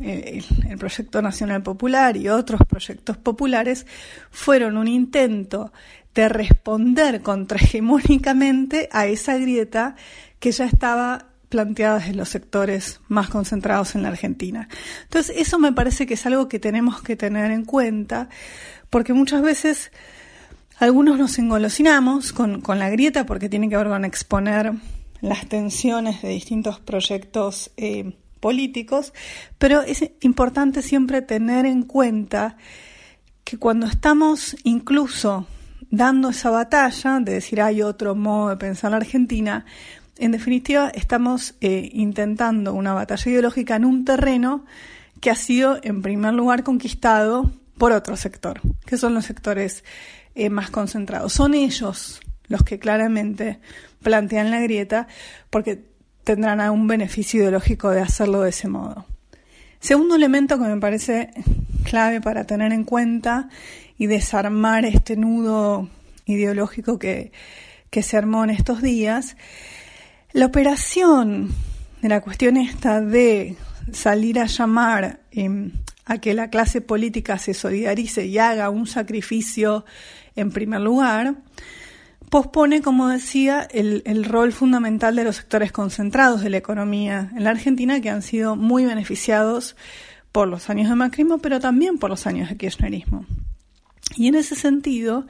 el Proyecto Nacional Popular y otros proyectos populares fueron un intento de responder contrahegemónicamente a esa grieta que ya estaba planteada desde los sectores más concentrados en la Argentina. Entonces, eso me parece que es algo que tenemos que tener en cuenta, porque muchas veces algunos nos engolosinamos con la grieta porque tiene que ver con exponer las tensiones de distintos proyectos políticos, pero es importante siempre tener en cuenta que cuando estamos incluso dando esa batalla de decir hay otro modo de pensar la Argentina, en definitiva estamos intentando una batalla ideológica en un terreno que ha sido en primer lugar conquistado por otro sector, que son los sectores más concentrados. Son ellos los que claramente plantean la grieta porque tendrán algún beneficio ideológico de hacerlo de ese modo. Segundo elemento que me parece clave para tener en cuenta y desarmar este nudo ideológico que se armó en estos días, la operación de la cuestión esta de salir a llamar a que la clase política se solidarice y haga un sacrificio en primer lugar, pospone, como decía, el rol fundamental de los sectores concentrados de la economía en la Argentina, que han sido muy beneficiados por los años de macrismo, pero también por los años de kirchnerismo. Y en ese sentido,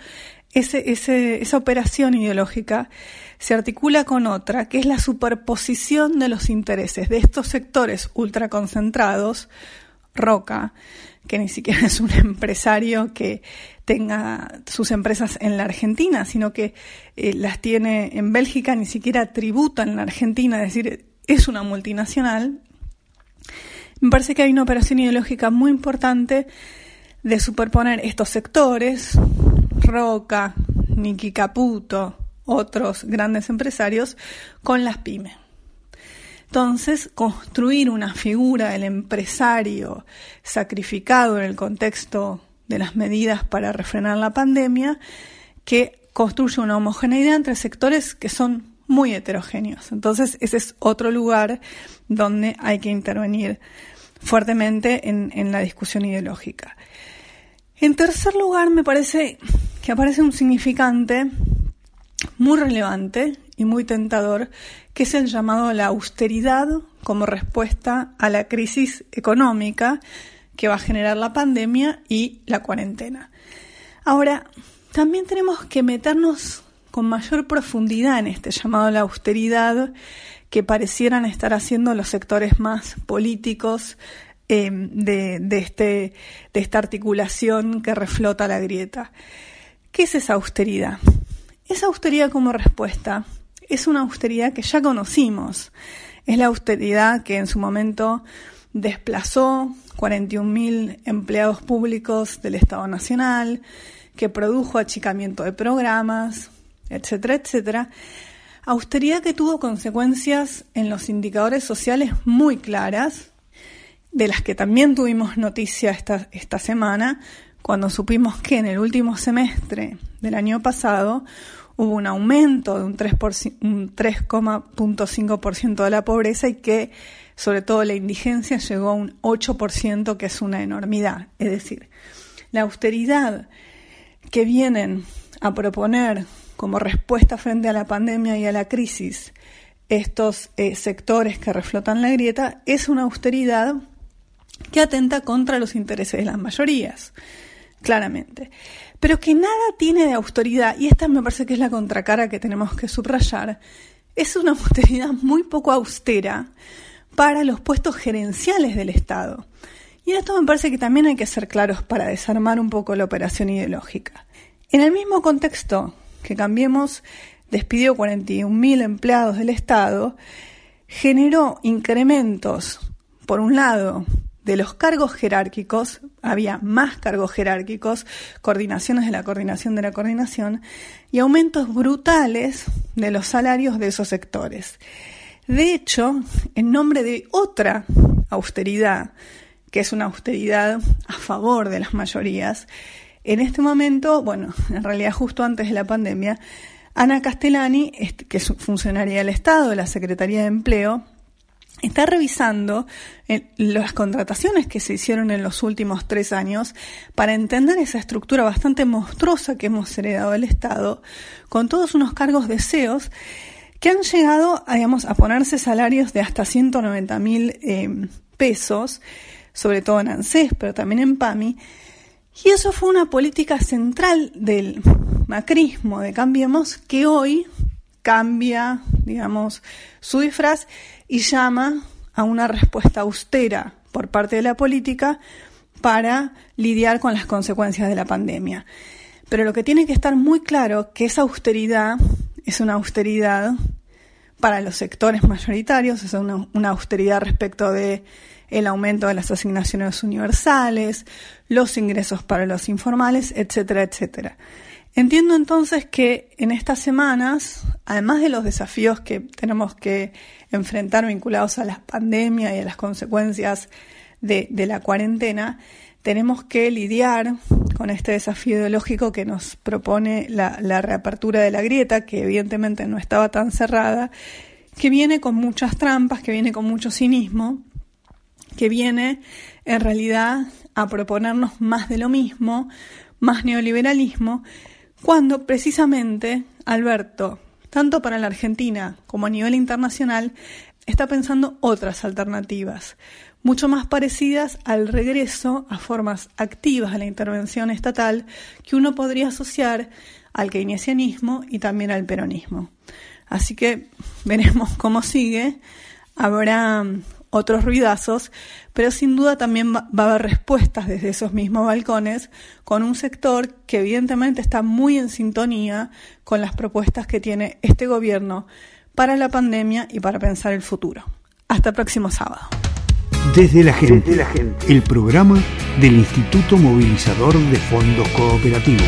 esa operación ideológica se articula con otra, que es la superposición de los intereses de estos sectores ultraconcentrados. Roca, que ni siquiera es un empresario que tenga sus empresas en la Argentina, sino que las tiene en Bélgica, ni siquiera tributa en la Argentina, es decir, es una multinacional. Me parece que hay una operación ideológica muy importante de superponer estos sectores, Roca, Niki Caputo, otros grandes empresarios, con las pymes. Entonces, construir una figura del empresario sacrificado en el contexto de las medidas para refrenar la pandemia, que construye una homogeneidad entre sectores que son muy heterogéneos. Entonces, ese es otro lugar donde hay que intervenir fuertemente en la discusión ideológica. En tercer lugar, me parece que aparece un significante muy relevante y muy tentador, que es el llamado a la austeridad como respuesta a la crisis económica que va a generar la pandemia y la cuarentena. Ahora, también tenemos que meternos con mayor profundidad en este llamado a la austeridad que parecieran estar haciendo los sectores más políticos de esta articulación que reflota la grieta. ¿Qué es esa austeridad? Esa austeridad como respuesta es una austeridad que ya conocimos. Es la austeridad que en su momento desplazó 41.000 empleados públicos del Estado Nacional, que produjo achicamiento de programas, etcétera, etcétera. Austeridad que tuvo consecuencias en los indicadores sociales muy claras, de las que también tuvimos noticia esta semana, cuando supimos que en el último semestre del año pasado hubo un aumento de un 3,5% de la pobreza y que, sobre todo, la indigencia llegó a un 8%, que es una enormidad. Es decir, la austeridad que vienen a proponer como respuesta frente a la pandemia y a la crisis estos sectores que reflotan la grieta, es una austeridad que atenta contra los intereses de las mayorías, claramente. Pero que nada tiene de austeridad, y esta me parece que es la contracara que tenemos que subrayar, es una austeridad muy poco austera para los puestos gerenciales del Estado. Y en esto me parece que también hay que ser claros para desarmar un poco la operación ideológica. En el mismo contexto que Cambiemos despidió 41.000 empleados del Estado, generó incrementos, por un lado, de los cargos jerárquicos, había más cargos jerárquicos, coordinaciones de la coordinación, y aumentos brutales de los salarios de esos sectores. De hecho, en nombre de otra austeridad, que es una austeridad a favor de las mayorías, en este momento, en realidad justo antes de la pandemia, Ana Castellani, que es funcionaria del Estado, de la Secretaría de Empleo, está revisando las contrataciones que se hicieron en los últimos 3 años para entender esa estructura bastante monstruosa que hemos heredado del Estado, con todos unos cargos de CEOs que han llegado, a ponerse salarios de hasta 190.000 pesos, sobre todo en ANSES, pero también en PAMI, y eso fue una política central del macrismo de Cambiemos, que hoy cambia, su disfraz y llama a una respuesta austera por parte de la política para lidiar con las consecuencias de la pandemia. Pero lo que tiene que estar muy claro que esa austeridad es una austeridad para los sectores mayoritarios, es una austeridad respecto de el aumento de las asignaciones universales, los ingresos para los informales, etcétera, etcétera. Entiendo entonces que en estas semanas, además de los desafíos que tenemos que enfrentar vinculados a la pandemia y a las consecuencias de la cuarentena, tenemos que lidiar con este desafío ideológico que nos propone la reapertura de la grieta, que evidentemente no estaba tan cerrada, que viene con muchas trampas, que viene con mucho cinismo, que viene en realidad a proponernos más de lo mismo, más neoliberalismo, cuando precisamente Alberto, tanto para la Argentina como a nivel internacional, está pensando otras alternativas, mucho más parecidas al regreso a formas activas de la intervención estatal que uno podría asociar al keynesianismo y también al peronismo. Así que veremos cómo sigue, habrá otros ruidazos, pero sin duda también va a haber respuestas desde esos mismos balcones con un sector que evidentemente está muy en sintonía con las propuestas que tiene este gobierno para la pandemia y para pensar el futuro. Hasta el próximo sábado. Desde la gente, el programa del Instituto Movilizador de Fondos Cooperativos.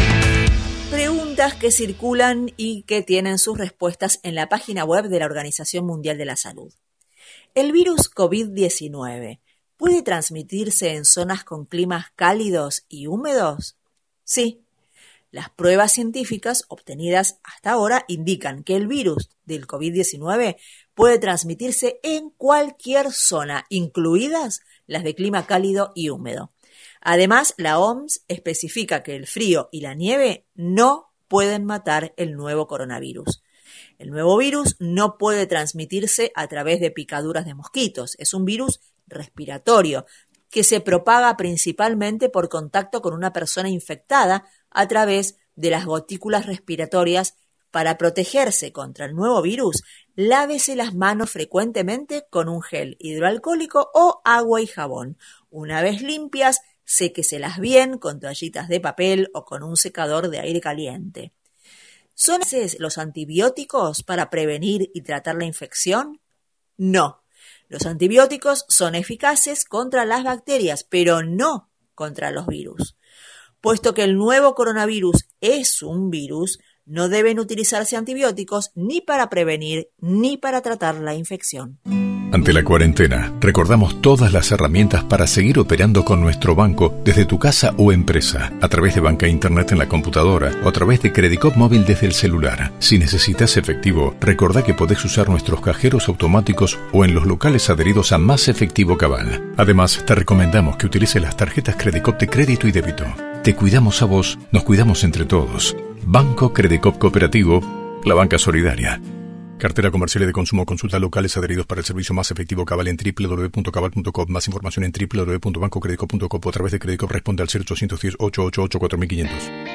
Preguntas que circulan y que tienen sus respuestas en la página web de la Organización Mundial de la Salud. ¿El virus COVID-19 puede transmitirse en zonas con climas cálidos y húmedos? Sí. Las pruebas científicas obtenidas hasta ahora indican que el virus del COVID-19 puede transmitirse en cualquier zona, incluidas las de clima cálido y húmedo. Además, la OMS especifica que el frío y la nieve no pueden matar el nuevo coronavirus. El nuevo virus no puede transmitirse a través de picaduras de mosquitos. Es un virus respiratorio que se propaga principalmente por contacto con una persona infectada a través de las gotículas respiratorias. Para protegerse contra el nuevo virus, lávese las manos frecuentemente con un gel hidroalcohólico o agua y jabón. Una vez limpias, séqueselas bien con toallitas de papel o con un secador de aire caliente. ¿Son eficaces los antibióticos para prevenir y tratar la infección? No. Los antibióticos son eficaces contra las bacterias, pero no contra los virus. Puesto que el nuevo coronavirus es un virus, no deben utilizarse antibióticos ni para prevenir ni para tratar la infección. Ante la cuarentena, recordamos todas las herramientas para seguir operando con nuestro banco desde tu casa o empresa, a través de banca internet en la computadora o a través de Credicop móvil desde el celular. Si necesitas efectivo, recordá que podés usar nuestros cajeros automáticos o en los locales adheridos a Más Efectivo Cabal. Además, te recomendamos que utilices las tarjetas Credicop de crédito y débito. Te cuidamos a vos, nos cuidamos entre todos. Banco Credicop Cooperativo, la banca solidaria. Cartera comercial y de consumo. Consulta locales adheridos para el servicio Más Efectivo Cabal en www.cabal.com. Más información en www.bancocredicop.com o a través de Credicop. Responde al 0810-888-4500.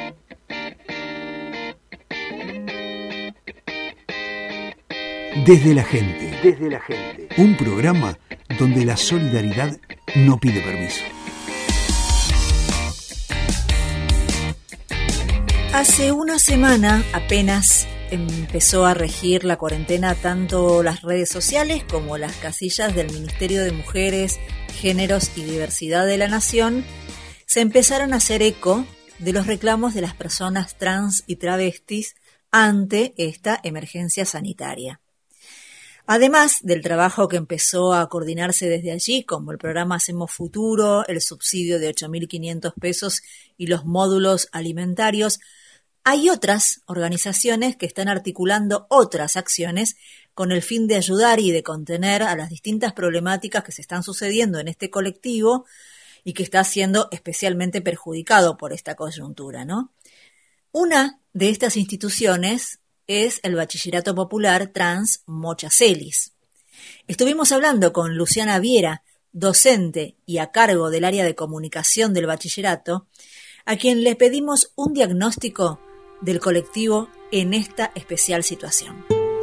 Desde la gente. Un programa donde la solidaridad no pide permiso. Hace una semana apenas empezó a regir la cuarentena tanto las redes sociales como las casillas del Ministerio de Mujeres, Géneros y Diversidad de la Nación se empezaron a hacer eco de los reclamos de las personas trans y travestis ante esta emergencia sanitaria. Además del trabajo que empezó a coordinarse desde allí, como el programa Hacemos Futuro, el subsidio de 8.500 pesos y los módulos alimentarios, hay otras organizaciones que están articulando otras acciones con el fin de ayudar y de contener a las distintas problemáticas que se están sucediendo en este colectivo y que está siendo especialmente perjudicado por esta coyuntura, ¿no? Una de estas instituciones es el Bachillerato Popular Trans Mocha Celis. Estuvimos hablando con Luciana Viera, docente y a cargo del área de comunicación del bachillerato, a quien le pedimos un diagnóstico del colectivo en esta especial situación.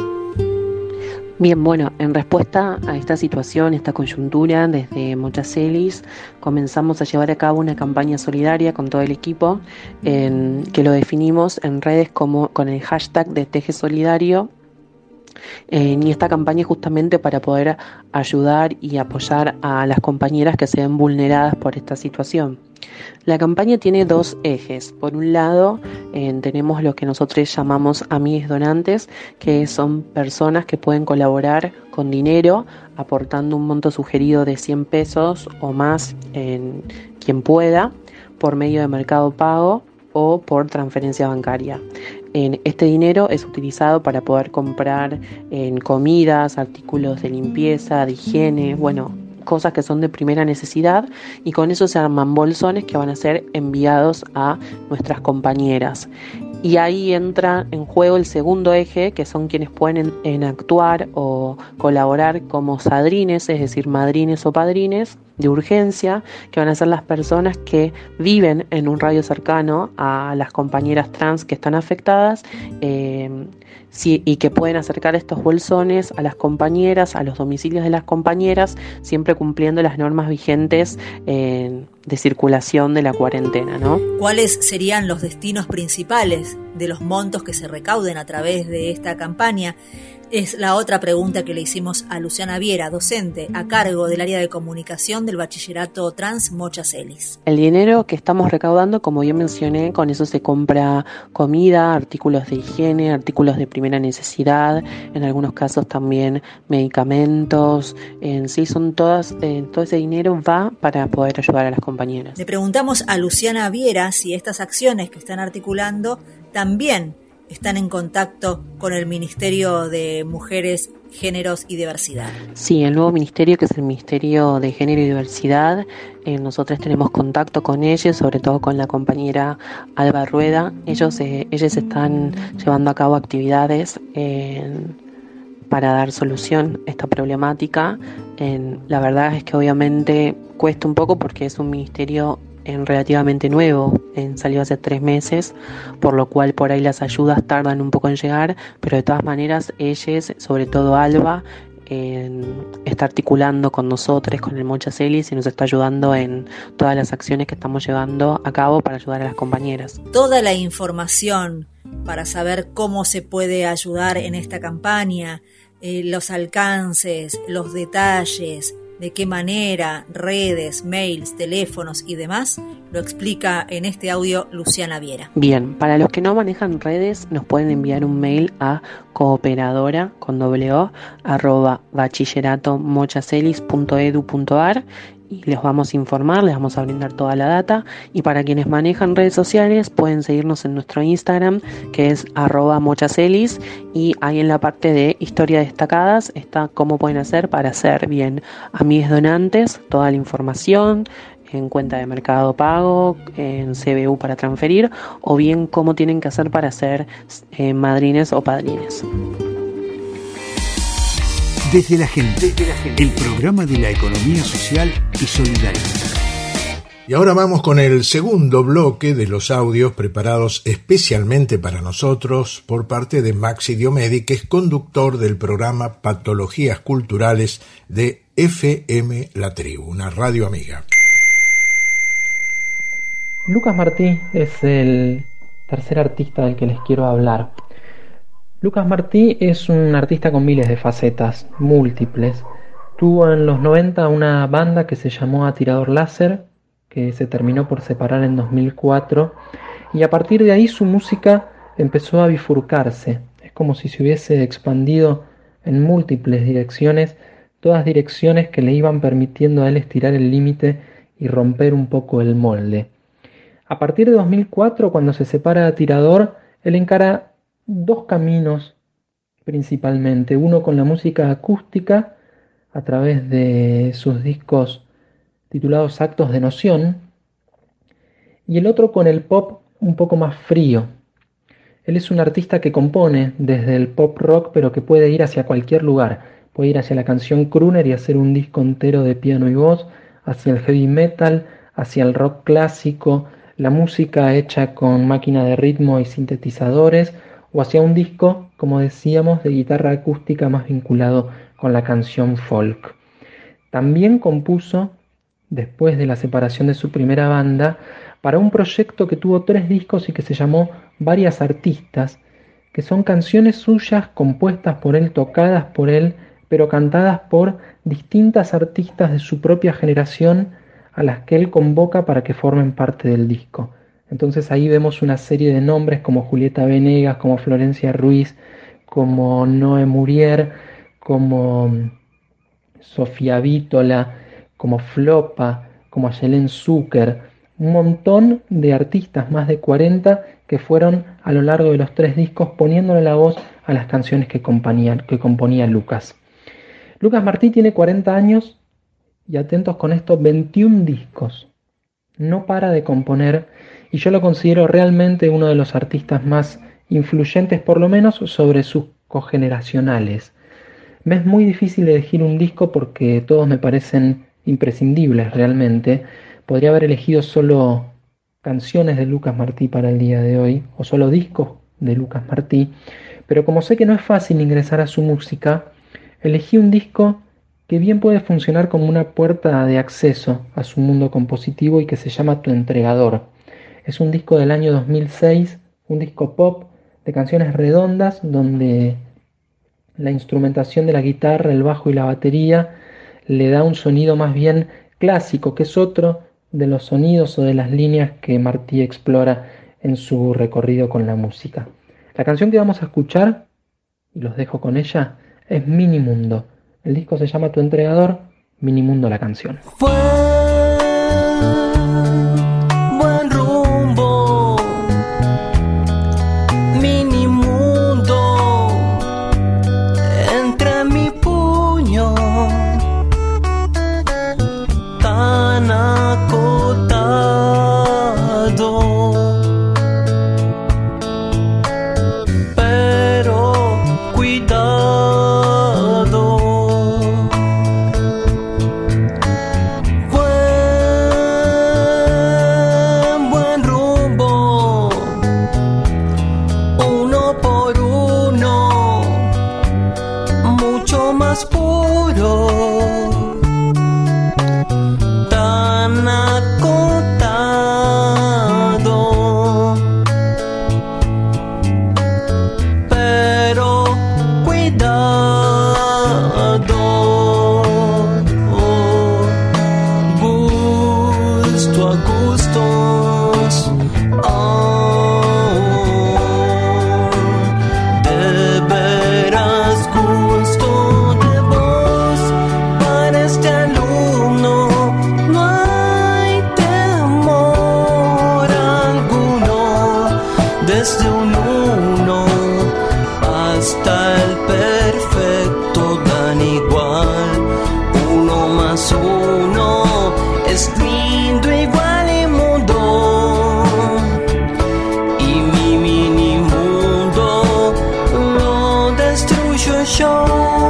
Bien, bueno, en respuesta a esta situación, esta coyuntura, desde Mocha Celis comenzamos a llevar a cabo una campaña solidaria con todo el equipo, que lo definimos en redes como con el hashtag de Teje Solidario. Y esta campaña es justamente para poder ayudar y apoyar a las compañeras que se ven vulneradas por esta situación. La campaña tiene dos ejes. Por un lado, tenemos lo que nosotros llamamos amigues donantes, que son personas que pueden colaborar con dinero, aportando un monto sugerido de 100 pesos o más en quien pueda, por medio de Mercado Pago o por transferencia bancaria. Este dinero es utilizado para poder comprar comidas, artículos de limpieza, de higiene, cosas que son de primera necesidad, y con eso se arman bolsones que van a ser enviados a nuestras compañeras. Y ahí entra en juego el segundo eje, que son quienes pueden actuar o colaborar como sadrines, es decir, madrines o padrines de urgencia, que van a ser las personas que viven en un radio cercano a las compañeras trans que están afectadas, y que pueden acercar estos bolsones a las compañeras, a los domicilios de las compañeras, siempre cumpliendo las normas vigentes de circulación de la cuarentena, ¿no? ¿Cuáles serían los destinos principales de los montos que se recauden a través de esta campaña? Es la otra pregunta que le hicimos a Luciana Viera, docente a cargo del área de comunicación del Bachillerato Trans Mocha Celis. El dinero que estamos recaudando, como yo mencioné, con eso se compra comida, artículos de higiene, artículos de primera necesidad, en algunos casos también medicamentos. Sí, son todo ese dinero va para poder ayudar a las compañeras. Le preguntamos a Luciana Viera si estas acciones que están articulando también están en contacto con el Ministerio de Mujeres, Géneros y Diversidad. Sí, el nuevo ministerio, que es el Ministerio de Género y Diversidad, nosotros tenemos contacto con ellos, sobre todo con la compañera Alba Rueda. Ellos están llevando a cabo actividades para dar solución a esta problemática. La verdad es que obviamente cuesta un poco porque es un ministerio relativamente nuevo, salió hace 3 meses, por lo cual por ahí las ayudas tardan un poco en llegar, pero de todas maneras ellos, sobre todo Alba, está articulando con nosotros, con el Mocha Celis, y nos está ayudando en todas las acciones que estamos llevando a cabo para ayudar a las compañeras. Toda la información para saber cómo se puede ayudar en esta campaña, los alcances, los detalles, ¿De qué manera? Redes, mails, teléfonos y demás, lo explica en este audio Luciana Viera. Bien, para los que no manejan redes, nos pueden enviar un mail a cooperadora@bachilleratomochacelis.edu.ar y les vamos a informar, les vamos a brindar toda la data. Y para quienes manejan redes sociales, pueden seguirnos en nuestro Instagram, que es @mochacelis, y ahí en la parte de historia destacadas está cómo pueden hacer para ser bien amigues donantes, toda la información en cuenta de Mercado Pago, en CBU para transferir, o bien cómo tienen que hacer para ser madrines o padrines. Desde la gente, el programa de la economía social y solidaria. Y ahora vamos con el segundo bloque de los audios preparados especialmente para nosotros por parte de Maxi Diomedi, que es conductor del programa Patologías Culturales de FM La Tribu, una radio amiga. Lucas Martí es el tercer artista del que les quiero hablar. Lucas Martí es un artista con miles de facetas, múltiples. Tuvo en los 90 una banda que se llamó Atirador Láser, que se terminó por separar en 2004, y a partir de ahí su música empezó a bifurcarse. Es como si se hubiese expandido en múltiples direcciones, todas direcciones que le iban permitiendo a él estirar el límite y romper un poco el molde. A partir de 2004, cuando se separa de Atirador, él encara dos caminos principalmente. Uno con la música acústica, a través de sus discos titulados Actos de Noción, y el otro con el pop un poco más frío. Él es un artista que compone desde el pop rock, pero que puede ir hacia cualquier lugar. Puede ir hacia la canción crooner y hacer un disco entero de piano y voz, hacia el heavy metal, hacia el rock clásico, la música hecha con máquina de ritmo y sintetizadores, o hacia un disco, como decíamos, de guitarra acústica más vinculado con la canción folk. También compuso, después de la separación de su primera banda, para un proyecto que tuvo 3 discos y que se llamó Varias Artistas, que son canciones suyas compuestas por él, tocadas por él, pero cantadas por distintas artistas de su propia generación a las que él convoca para que formen parte del disco. Entonces ahí vemos una serie de nombres como Julieta Venegas, como Florencia Ruiz, como Noé Murier, como Sofía Vítola, como Flopa, como Ayelen Zucker, un montón de artistas, más de 40, que fueron a lo largo de los 3 discos poniéndole la voz a las canciones que componía Lucas. Lucas Martí tiene 40 años y, atentos con esto, 21 discos. No para de componer y yo lo considero realmente uno de los artistas más influyentes, por lo menos sobre sus cogeneracionales. Me es muy difícil elegir un disco porque todos me parecen imprescindibles realmente. Podría haber elegido solo canciones de Lucas Martí para el día de hoy, o solo discos de Lucas Martí, pero como sé que no es fácil ingresar a su música, elegí un disco que bien puede funcionar como una puerta de acceso a su mundo compositivo y que se llama Tu Entregador. Es un disco del año 2006, un disco pop de canciones redondas donde la instrumentación de la guitarra, el bajo y la batería le da un sonido más bien clásico, que es otro de los sonidos o de las líneas que Martí explora en su recorrido con la música. La canción que vamos a escuchar, y los dejo con ella, es Mini Mundo. El disco se llama Tu Entregador, Mini Mundo la canción. Fue buen rumbo, mini mundo, entre mi puño tan acotado, pero cuidado. Oh. yo.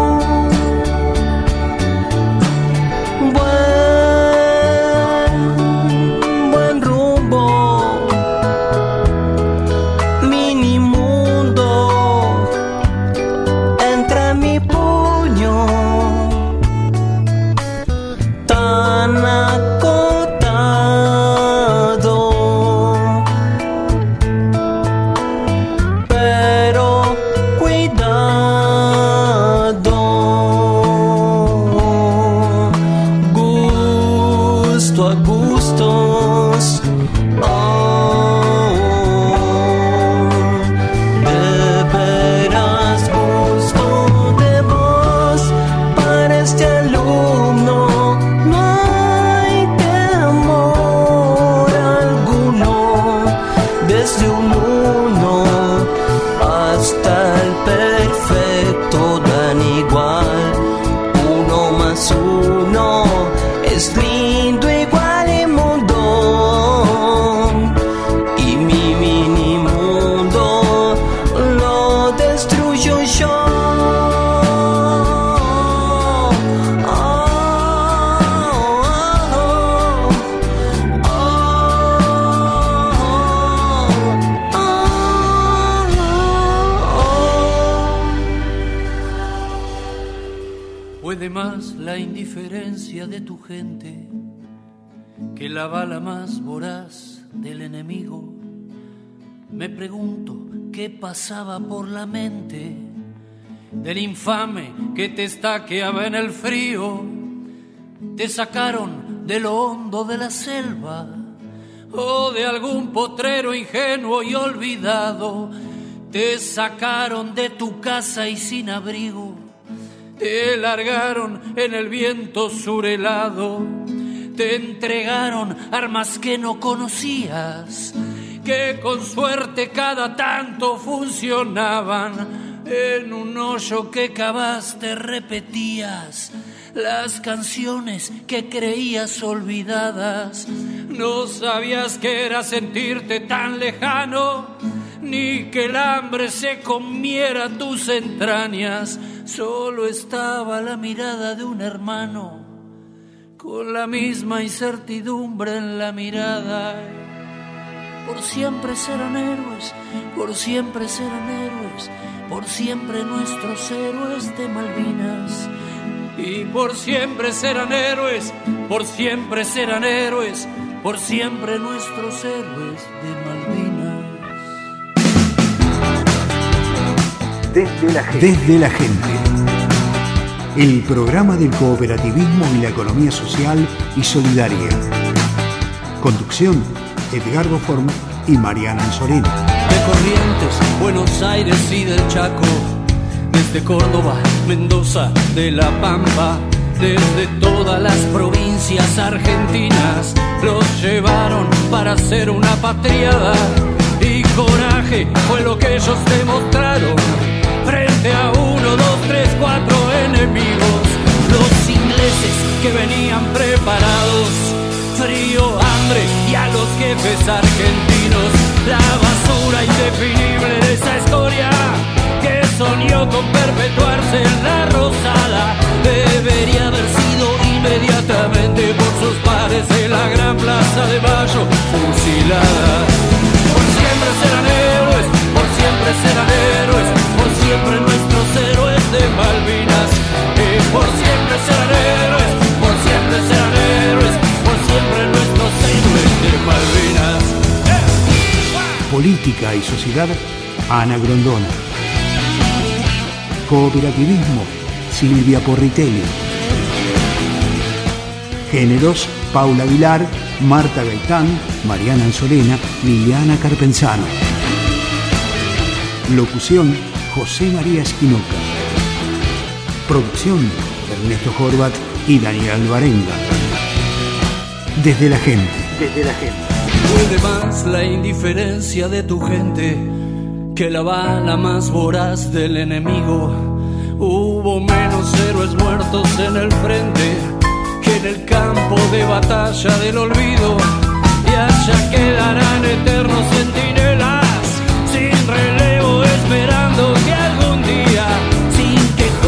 Buen rumbo, mini mundo entre mi puño, tan acotado, pero cuidado, gusto a gustos. De veras gusto de vos para este alumno, no hay temor alguno, desde un uno hasta el perfecto dan igual, 1 más 1 es lindo igual y mundo, y mi mini mundo lo destruyo yo. Puede más la indiferencia de tu gente que la bala más voraz del enemigo. Me pregunto qué pasaba por la mente del infame que te estaqueaba en el frío. Te sacaron de lo hondo de la selva o de algún potrero ingenuo y olvidado. Te sacaron de tu casa y sin abrigo. Te largaron en el viento surhelado, te entregaron armas que no conocías, que con suerte cada tanto funcionaban. En un hoyo que cavaste repetías las canciones que creías olvidadas. No sabías que era sentirte tan lejano, ni que el hambre se comiera tus entrañas. Solo estaba la mirada de un hermano, con la misma incertidumbre en la mirada. Por siempre serán héroes, por siempre serán héroes, por siempre nuestros héroes de Malvinas. Y por siempre serán héroes, por siempre serán héroes, por siempre nuestros héroes de Malvinas. Desde la gente. Desde la gente. El programa del cooperativismo y la economía social y solidaria. Conducción, Edgardo Form y Mariana Anzorena. De Corrientes, Buenos Aires y del Chaco, desde Córdoba, Mendoza, de La Pampa, desde todas las provincias argentinas, los llevaron para hacer una patriada. Y coraje fue lo que ellos demostraron frente a 1, 2, 3, 4 enemigos. Los ingleses que venían preparados, frío, hambre y a los jefes argentinos. La basura indefinible de esa historia que soñó con perpetuarse en la Rosada debería haber sido inmediatamente por sus pares en la gran plaza de Mayo fusilada. Por siempre serán héroes, por siempre serán héroes, por siempre nuestros héroes de Malvinas. Por siempre serán héroes, por siempre serán héroes, por siempre nuestros héroes de Malvinas. Política y sociedad, Ana Grondona. Cooperativismo, Silvia Porritelli. Géneros, Paula Aguilar, Marta Gaitán, Mariana Anzorena, Liliana Carpenzano. Locución, José María Esquinoca. Producción, Ernesto Horvat y Daniel Alvarenga. Desde la gente. Desde la gente. Puede más la indiferencia de tu gente que la bala más voraz del enemigo. Hubo menos héroes muertos en el frente que en el campo de batalla del olvido. Y allá quedarán eternos centinelas sin relevo, esperando que algún día, sin que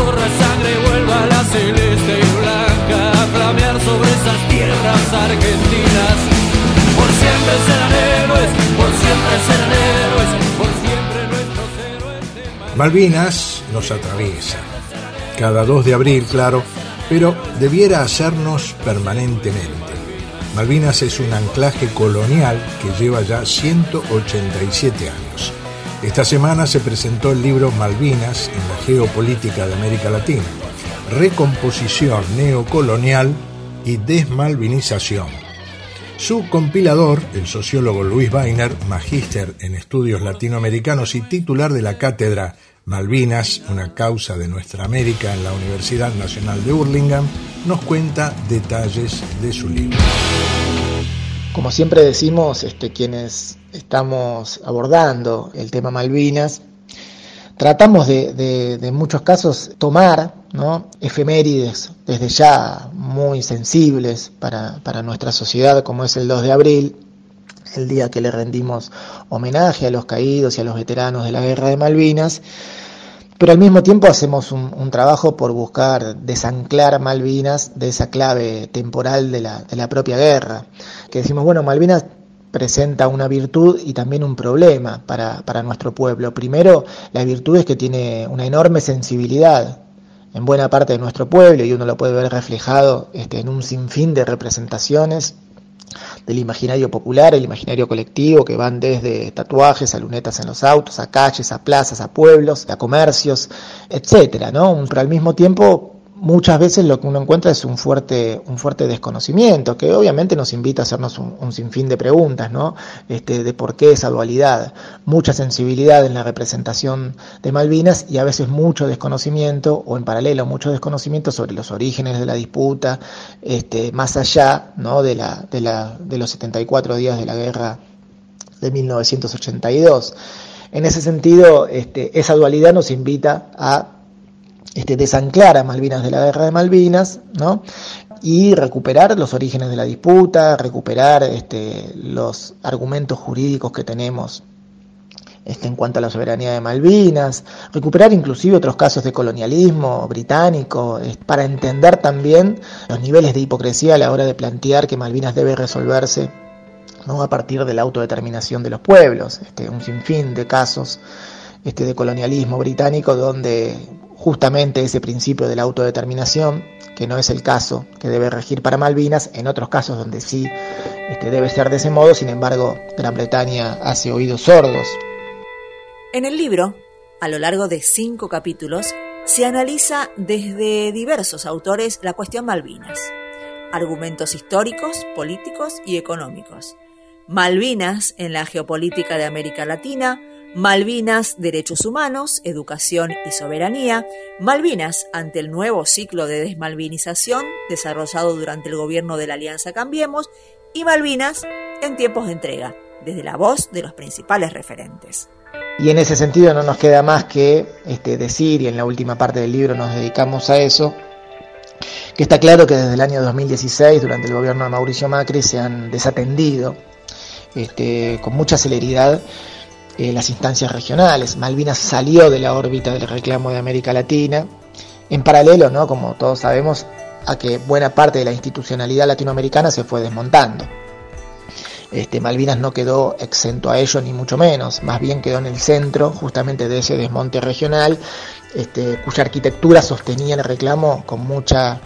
Malvinas nos atraviesa. Cada 2 de abril, claro, pero debiera hacernos permanentemente. Malvinas es un anclaje colonial que lleva ya 187 años. Esta semana se presentó el libro Malvinas en la geopolítica de América Latina, recomposición neocolonial y desmalvinización. Su compilador, el sociólogo Luis Weiner, magíster en estudios latinoamericanos y titular de la cátedra Malvinas, una causa de nuestra América en la Universidad Nacional de Burlingame, nos cuenta detalles de su libro. Como siempre decimos, quienes estamos abordando el tema Malvinas, tratamos de en muchos casos tomar, ¿no?, efemérides desde ya muy sensibles para nuestra sociedad, como es el 2 de abril, el día que le rendimos homenaje a los caídos y a los veteranos de la Guerra de Malvinas, pero al mismo tiempo hacemos un trabajo por buscar desanclar Malvinas de esa clave temporal de la propia guerra, que decimos, bueno, Malvinas presenta una virtud y también un problema para nuestro pueblo. Primero, la virtud es que tiene una enorme sensibilidad en buena parte de nuestro pueblo, y uno lo puede ver reflejado en un sinfín de representaciones del imaginario popular, el imaginario colectivo, que van desde tatuajes a lunetas en los autos, a calles, a plazas, a pueblos, a comercios, etcétera, ¿no? Pero al mismo tiempo, muchas veces lo que uno encuentra es un fuerte desconocimiento, que obviamente nos invita a hacernos un sinfín de preguntas, ¿no? De por qué esa dualidad, mucha sensibilidad en la representación de Malvinas y a veces mucho desconocimiento, o en paralelo mucho desconocimiento sobre los orígenes de la disputa, más allá, ¿no?, de los 74 días de la guerra de 1982. En ese sentido, esa dualidad nos invita a desanclar a Malvinas de la Guerra de Malvinas, ¿no?, y recuperar los orígenes de la disputa, recuperar los argumentos jurídicos que tenemos en cuanto a la soberanía de Malvinas, recuperar inclusive otros casos de colonialismo británico, para entender también los niveles de hipocresía a la hora de plantear que Malvinas debe resolverse, ¿no?, a partir de la autodeterminación de los pueblos, un sinfín de casos de colonialismo británico donde justamente ese principio de la autodeterminación, que no es el caso que debe regir para Malvinas, en otros casos donde sí debe ser de ese modo, sin embargo, Gran Bretaña hace oídos sordos. En el libro, a lo largo de 5 capítulos, se analiza desde diversos autores la cuestión Malvinas, argumentos históricos, políticos y económicos. Malvinas en la geopolítica de América Latina, Malvinas, derechos humanos, educación y soberanía, Malvinas ante el nuevo ciclo de desmalvinización desarrollado durante el gobierno de la Alianza Cambiemos, y Malvinas en tiempos de entrega, desde la voz de los principales referentes. Y en ese sentido no nos queda más que decir, y en la última parte del libro nos dedicamos a eso, que está claro que desde el año 2016, durante el gobierno de Mauricio Macri, se han desatendido con mucha celeridad las instancias regionales. Malvinas salió de la órbita del reclamo de América Latina, en paralelo, ¿no?, como todos sabemos, a que buena parte de la institucionalidad latinoamericana se fue desmontando. Malvinas no quedó exento a ello, ni mucho menos, más bien quedó en el centro justamente de ese desmonte regional, cuya arquitectura sostenía el reclamo con mucha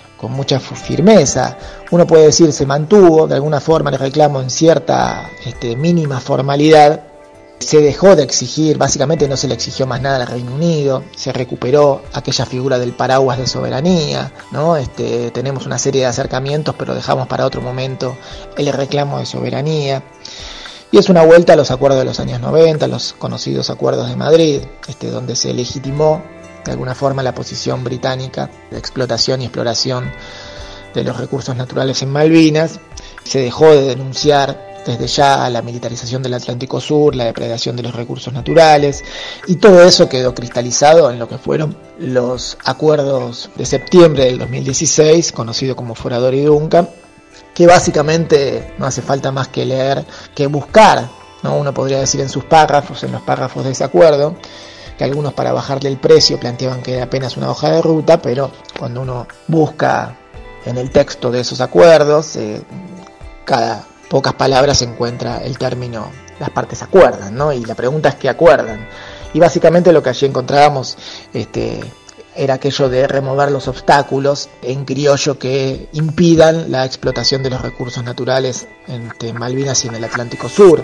firmeza. Uno puede decir, se mantuvo de alguna forma el reclamo en cierta mínima formalidad. Se dejó de exigir, básicamente no se le exigió más nada al Reino Unido, se recuperó aquella figura del paraguas de soberanía, ¿no? Tenemos una serie de acercamientos, pero dejamos para otro momento el reclamo de soberanía. Y es una vuelta a los acuerdos de los años 90, los conocidos acuerdos de Madrid, donde se legitimó de alguna forma la posición británica de explotación y exploración de los recursos naturales en Malvinas. Se dejó de denunciar desde ya la militarización del Atlántico Sur, la depredación de los recursos naturales, y todo eso quedó cristalizado en lo que fueron los acuerdos de septiembre del 2016, conocido como Forador y Duncan, que básicamente no hace falta más que leer, que buscar, ¿no? Uno podría decir en los párrafos de ese acuerdo, que algunos para bajarle el precio planteaban que era apenas una hoja de ruta, pero cuando uno busca en el texto de esos acuerdos, cada pocas palabras se encuentra el término, las partes acuerdan, ¿no? Y la pregunta es ¿qué acuerdan? Y básicamente lo que allí encontrábamos era aquello de remover los obstáculos en criollo que impidan la explotación de los recursos naturales entre Malvinas y en el Atlántico Sur.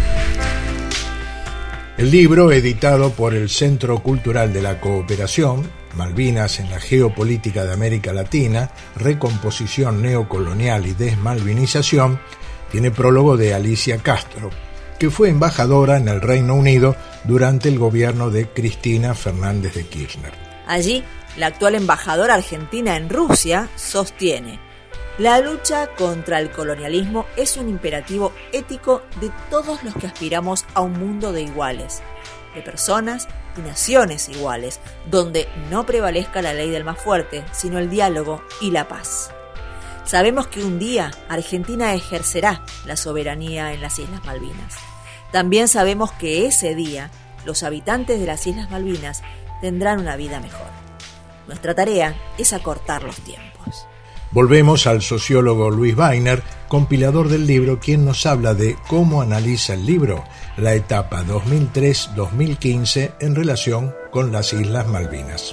El libro, editado por el Centro Cultural de la Cooperación, Malvinas en la geopolítica de América Latina, recomposición neocolonial y desmalvinización, tiene prólogo de Alicia Castro, que fue embajadora en el Reino Unido durante el gobierno de Cristina Fernández de Kirchner. Allí, la actual embajadora argentina en Rusia sostiene: la lucha contra el colonialismo es un imperativo ético de todos los que aspiramos a un mundo de iguales, de personas y naciones iguales, donde no prevalezca la ley del más fuerte, sino el diálogo y la paz. Sabemos que un día Argentina ejercerá la soberanía en las Islas Malvinas. También sabemos que ese día los habitantes de las Islas Malvinas tendrán una vida mejor. Nuestra tarea es acortar los tiempos. Volvemos al sociólogo Luis Weiner, compilador del libro, quien nos habla de cómo analiza el libro la etapa 2003-2015 en relación con las Islas Malvinas.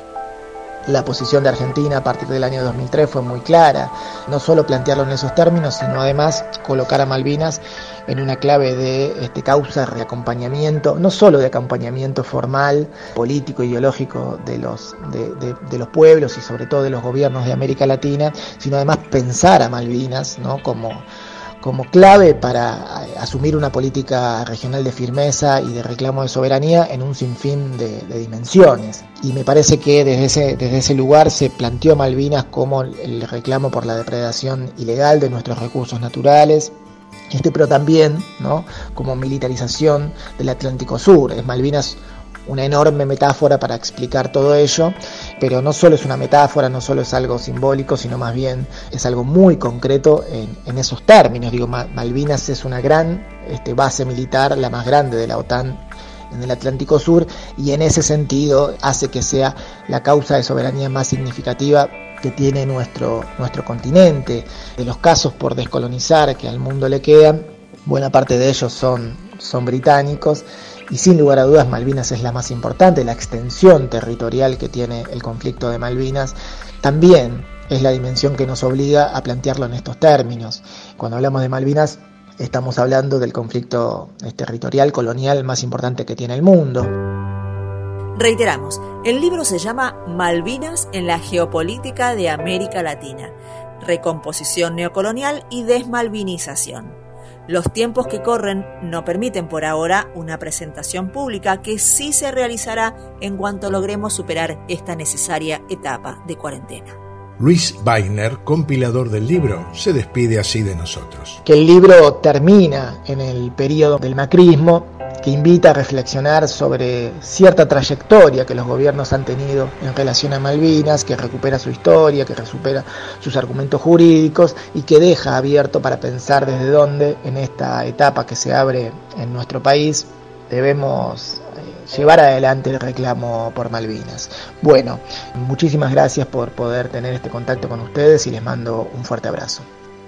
La posición de Argentina a partir del año 2003 fue muy clara, no solo plantearlo en esos términos, sino además colocar a Malvinas en una clave de causa de acompañamiento, no solo de acompañamiento formal, político, ideológico de los pueblos y sobre todo de los gobiernos de América Latina, sino además pensar a Malvinas, ¿no?, como clave para asumir una política regional de firmeza y de reclamo de soberanía en un sinfín de dimensiones. Y me parece que desde ese lugar se planteó Malvinas como el reclamo por la depredación ilegal de nuestros recursos naturales, pero también, ¿no?, como militarización del Atlántico Sur. Es Malvinas una enorme metáfora para explicar todo ello, pero no solo es una metáfora, no solo es algo simbólico, sino más bien es algo muy concreto en esos términos. Digo, Malvinas es una gran base militar, la más grande de la OTAN en el Atlántico Sur, y en ese sentido hace que sea la causa de soberanía más significativa que tiene nuestro continente. De los casos por descolonizar que al mundo le quedan, buena parte de ellos son británicos, y sin lugar a dudas Malvinas es la más importante. La extensión territorial que tiene el conflicto de Malvinas también es la dimensión que nos obliga a plantearlo en estos términos. Cuando hablamos de Malvinas estamos hablando del conflicto territorial colonial más importante que tiene el mundo. Reiteramos, el libro se llama Malvinas en la geopolítica de América Latina, recomposición neocolonial y desmalvinización. Los tiempos que corren no permiten por ahora una presentación pública, que sí se realizará en cuanto logremos superar esta necesaria etapa de cuarentena. Luis Weiner, compilador del libro, se despide así de nosotros. Que el libro termina en el periodo del macrismo, que invita a reflexionar sobre cierta trayectoria que los gobiernos han tenido en relación a Malvinas, que recupera su historia, que recupera sus argumentos jurídicos y que deja abierto para pensar desde dónde en esta etapa que se abre en nuestro país debemos llevar adelante el reclamo por Malvinas. Bueno, muchísimas gracias por poder tener este contacto con ustedes y les mando un fuerte abrazo.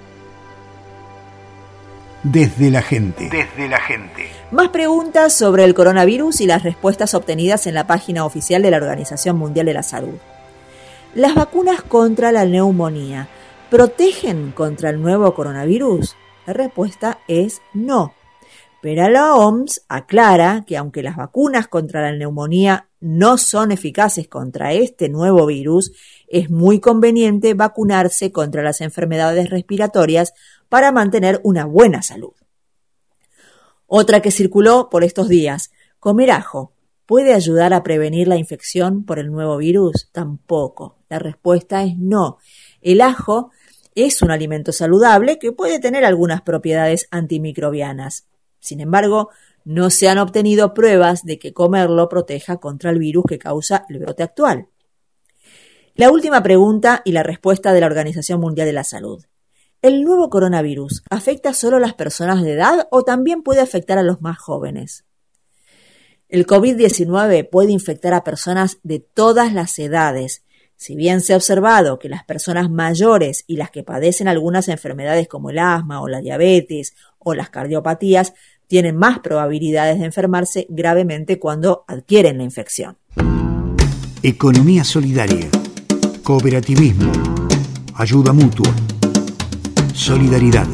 Desde la gente. Desde la gente. Más preguntas sobre el coronavirus y las respuestas obtenidas en la página oficial de la Organización Mundial de la Salud. ¿Las vacunas contra la neumonía protegen contra el nuevo coronavirus? La respuesta es no. Pero la OMS aclara que aunque las vacunas contra la neumonía no son eficaces contra este nuevo virus, es muy conveniente vacunarse contra las enfermedades respiratorias para mantener una buena salud. Otra que circuló por estos días: ¿comer ajo puede ayudar a prevenir la infección por el nuevo virus? Tampoco. La respuesta es no. El ajo es un alimento saludable que puede tener algunas propiedades antimicrobianas. Sin embargo, no se han obtenido pruebas de que comerlo proteja contra el virus que causa el brote actual. La última pregunta y la respuesta de la Organización Mundial de la Salud. ¿El nuevo coronavirus afecta solo a las personas de edad o también puede afectar a los más jóvenes? El COVID-19 puede infectar a personas de todas las edades. Si bien se ha observado que las personas mayores y las que padecen algunas enfermedades como el asma o la diabetes o las cardiopatías tienen más probabilidades de enfermarse gravemente cuando adquieren la infección. Economía solidaria, cooperativismo, ayuda mutua, solidaridad.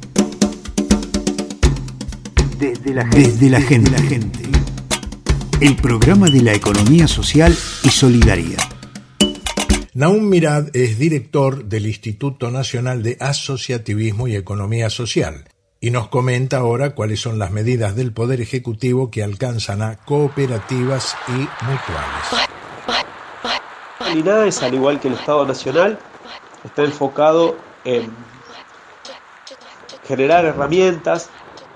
Desde la gente. El programa de la economía social y solidaria. Nahum Mirad es director del Instituto Nacional de Asociativismo y Economía Social y nos comenta ahora cuáles son las medidas del Poder Ejecutivo que alcanzan a cooperativas y mutuales. El INAES, al igual que el Estado Nacional, está enfocado en generar herramientas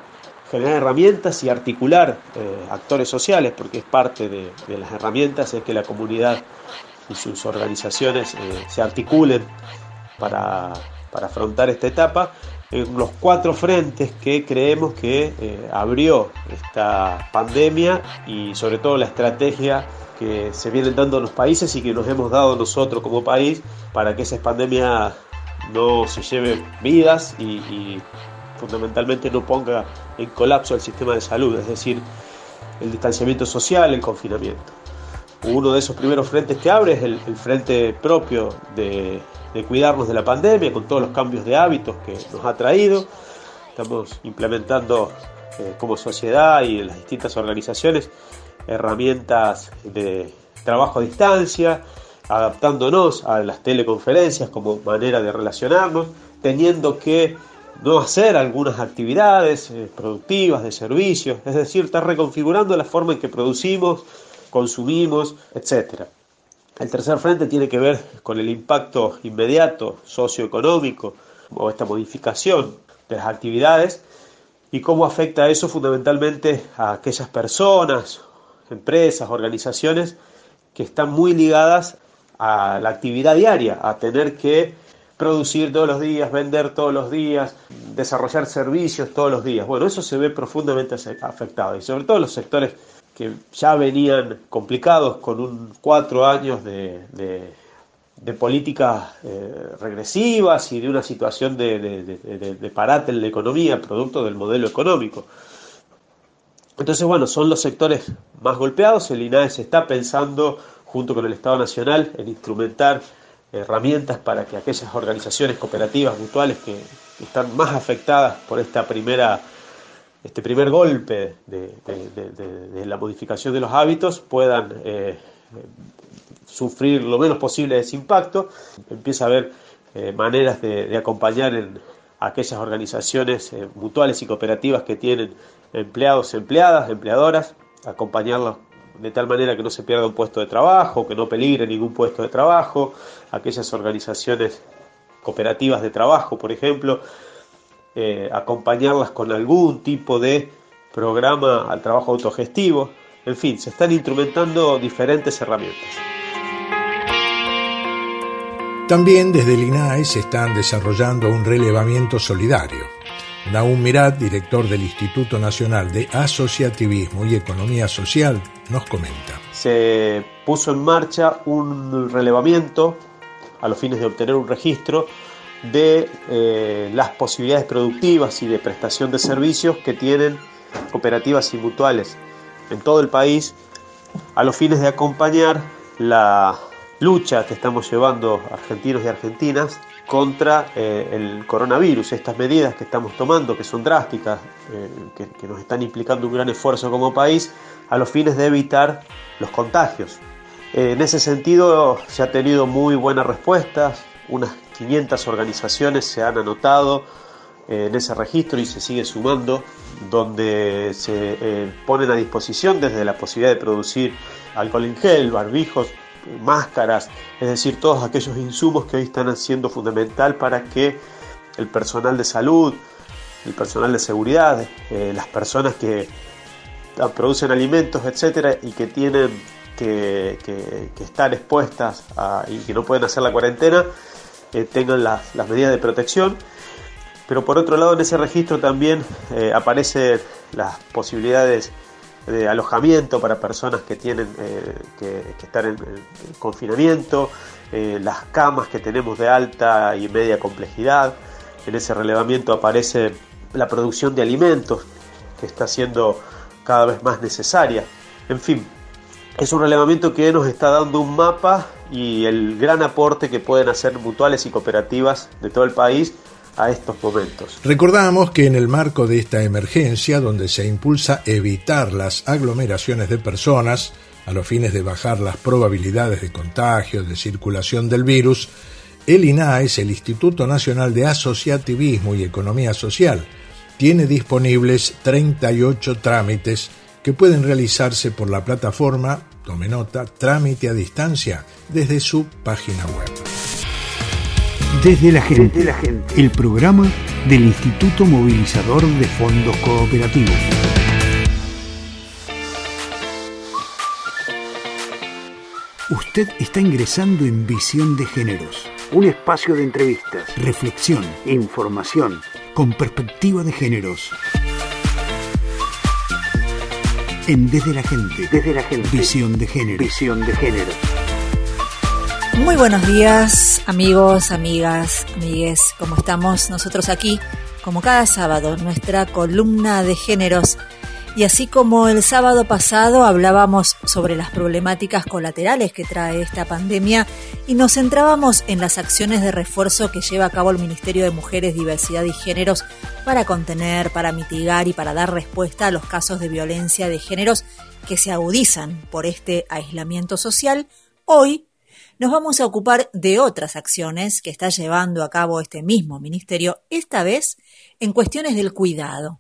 y articular actores sociales, porque es parte de las herramientas es que la comunidad y sus organizaciones se articulen para afrontar esta etapa en los 4 frentes que creemos que abrió esta pandemia y sobre todo la estrategia que se vienen dando los países y que nos hemos dado nosotros como país para que esa pandemia no se lleve vidas y fundamentalmente no ponga en colapso el sistema de salud, es decir, el distanciamiento social, el confinamiento. Uno de esos primeros frentes que abre es el frente propio de cuidarnos de la pandemia, con todos los cambios de hábitos que nos ha traído. Estamos implementando como sociedad y las distintas organizaciones herramientas de trabajo a distancia, adaptándonos a las teleconferencias como manera de relacionarnos, teniendo que no hacer algunas actividades productivas de servicios, es decir, estar reconfigurando la forma en que producimos, consumimos, etc. El tercer frente tiene que ver con el impacto inmediato socioeconómico o esta modificación de las actividades y cómo afecta eso fundamentalmente a aquellas personas, empresas, organizaciones que están muy ligadas a la actividad diaria, a tener que producir todos los días, vender todos los días, desarrollar servicios todos los días. Bueno, eso se ve profundamente afectado y sobre todo los sectores que ya venían complicados con 4 años de políticas regresivas y de una situación de parate en la economía, producto del modelo económico. Entonces, bueno, son los sectores más golpeados. El INAES está pensando, junto con el Estado Nacional, en instrumentar herramientas para que aquellas organizaciones cooperativas, mutuales, que están más afectadas por este primer golpe de la modificación de los hábitos, puedan sufrir lo menos posible ese impacto. Empieza a haber maneras de acompañar en aquellas organizaciones mutuales y cooperativas que tienen empleados, empleadas, empleadoras, acompañarlos de tal manera que no se pierda un puesto de trabajo, que no peligre ningún puesto de trabajo, aquellas organizaciones cooperativas de trabajo, por ejemplo, acompañarlas con algún tipo de programa al trabajo autogestivo. En fin, se están instrumentando diferentes herramientas. También desde el INAES se están desarrollando un relevamiento solidario. Nahum Mirad, director del Instituto Nacional de Asociativismo y Economía Social, nos comenta. Se puso en marcha un relevamiento a los fines de obtener un registro de las posibilidades productivas y de prestación de servicios que tienen cooperativas y mutuales en todo el país, a los fines de acompañar la lucha que estamos llevando argentinos y argentinas contra el coronavirus, estas medidas que estamos tomando, que son drásticas, que nos están implicando un gran esfuerzo como país, a los fines de evitar los contagios. En ese sentido se ha tenido muy buenas respuestas, unas 500 organizaciones se han anotado en ese registro y se sigue sumando, donde se ponen a disposición desde la posibilidad de producir alcohol en gel, barbijos, máscaras, es decir, todos aquellos insumos que hoy están siendo fundamental para que el personal de salud, el personal de seguridad, las personas que producen alimentos, etcétera, y que tienen que estar expuestas y que no pueden hacer la cuarentena, tengan las medidas de protección. Pero por otro lado, en ese registro también aparecen las posibilidades de alojamiento para personas que tienen que estar en confinamiento, las camas que tenemos de alta y media complejidad. En ese relevamiento aparece la producción de alimentos que está siendo cada vez más necesaria. En fin, es un relevamiento que nos está dando un mapa y el gran aporte que pueden hacer mutuales y cooperativas de todo el país a estos momentos. Recordamos que en el marco de esta emergencia, donde se impulsa evitar las aglomeraciones de personas a los fines de bajar las probabilidades de contagio, de circulación del virus, el INAES, el Instituto Nacional de Asociativismo y Economía Social, tiene disponibles 38 trámites que pueden realizarse por la plataforma, tome nota, Trámite a Distancia, desde su página web. Desde la gente, el programa del Instituto Movilizador de Fondos Cooperativos. Usted está ingresando en Visión de Géneros. Un espacio de entrevistas, reflexión, información, con perspectiva de géneros. En Desde la Gente. Visión de Género. Visión de Género. Muy buenos días, amigos, amigas, amigues. ¿Cómo estamos? Nosotros aquí, como cada sábado, nuestra columna de géneros. Y así como el sábado pasado hablábamos sobre las problemáticas colaterales que trae esta pandemia y nos centrábamos en las acciones de refuerzo que lleva a cabo el Ministerio de Mujeres, Diversidad y Géneros para contener, para mitigar y para dar respuesta a los casos de violencia de géneros que se agudizan por este aislamiento social, hoy nos vamos a ocupar de otras acciones que está llevando a cabo este mismo ministerio, esta vez en cuestiones del cuidado.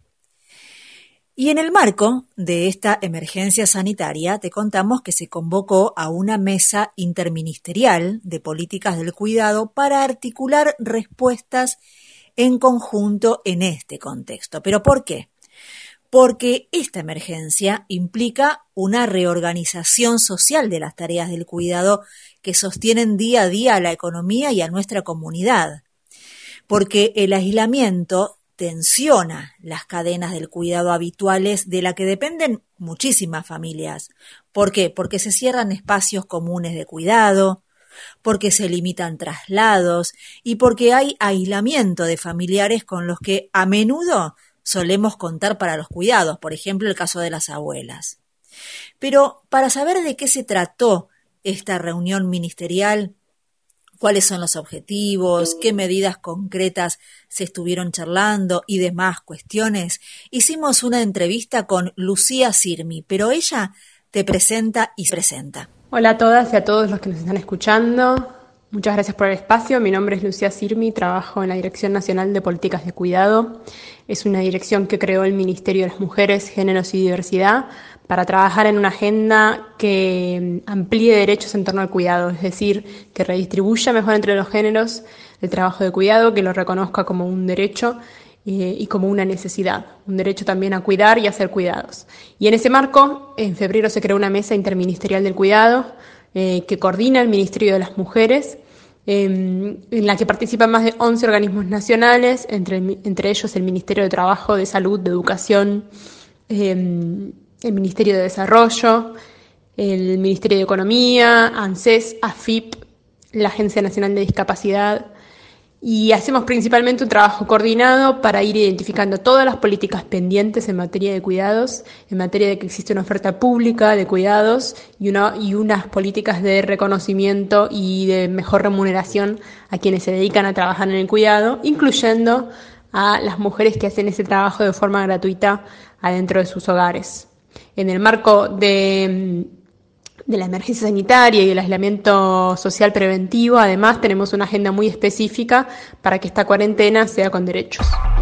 Y en el marco de esta emergencia sanitaria te contamos que se convocó a una mesa interministerial de políticas del cuidado para articular respuestas en conjunto en este contexto. ¿Pero por qué? Porque esta emergencia implica una reorganización social de las tareas del cuidado que sostienen día a día a la economía y a nuestra comunidad. Porque el aislamiento tensiona las cadenas del cuidado habituales de la que dependen muchísimas familias. ¿Por qué? Porque se cierran espacios comunes de cuidado, porque se limitan traslados y porque hay aislamiento de familiares con los que a menudo solemos contar para los cuidados, por ejemplo el caso de las abuelas. Pero para saber de qué se trató esta reunión ministerial, cuáles son los objetivos, qué medidas concretas se estuvieron charlando y demás cuestiones, hicimos una entrevista con Lucía Sirmi, pero ella te presenta y se presenta. Hola a todas y a todos los que nos están escuchando. Muchas gracias por el espacio. Mi nombre es Lucía Sirmi, trabajo en la Dirección Nacional de Políticas de Cuidado. Es una dirección que creó el Ministerio de las Mujeres, Géneros y Diversidad para trabajar en una agenda que amplíe derechos en torno al cuidado, es decir, que redistribuya mejor entre los géneros el trabajo de cuidado, que lo reconozca como un derecho y como una necesidad, un derecho también a cuidar y a ser cuidados. Y en ese marco, en febrero se creó una mesa interministerial del cuidado que coordina el Ministerio de las Mujeres, en la que participan más de 11 organismos nacionales, entre ellos el Ministerio de Trabajo, de Salud, de Educación, el Ministerio de Desarrollo, el Ministerio de Economía, ANSES, AFIP, la Agencia Nacional de Discapacidad, y hacemos principalmente un trabajo coordinado para ir identificando todas las políticas pendientes en materia de cuidados, en materia de que existe una oferta pública de cuidados y unas políticas de reconocimiento y de mejor remuneración a quienes se dedican a trabajar en el cuidado, incluyendo a las mujeres que hacen ese trabajo de forma gratuita adentro de sus hogares. En el marco de la emergencia sanitaria y el aislamiento social preventivo, además tenemos una agenda muy específica para que esta cuarentena sea con derechos.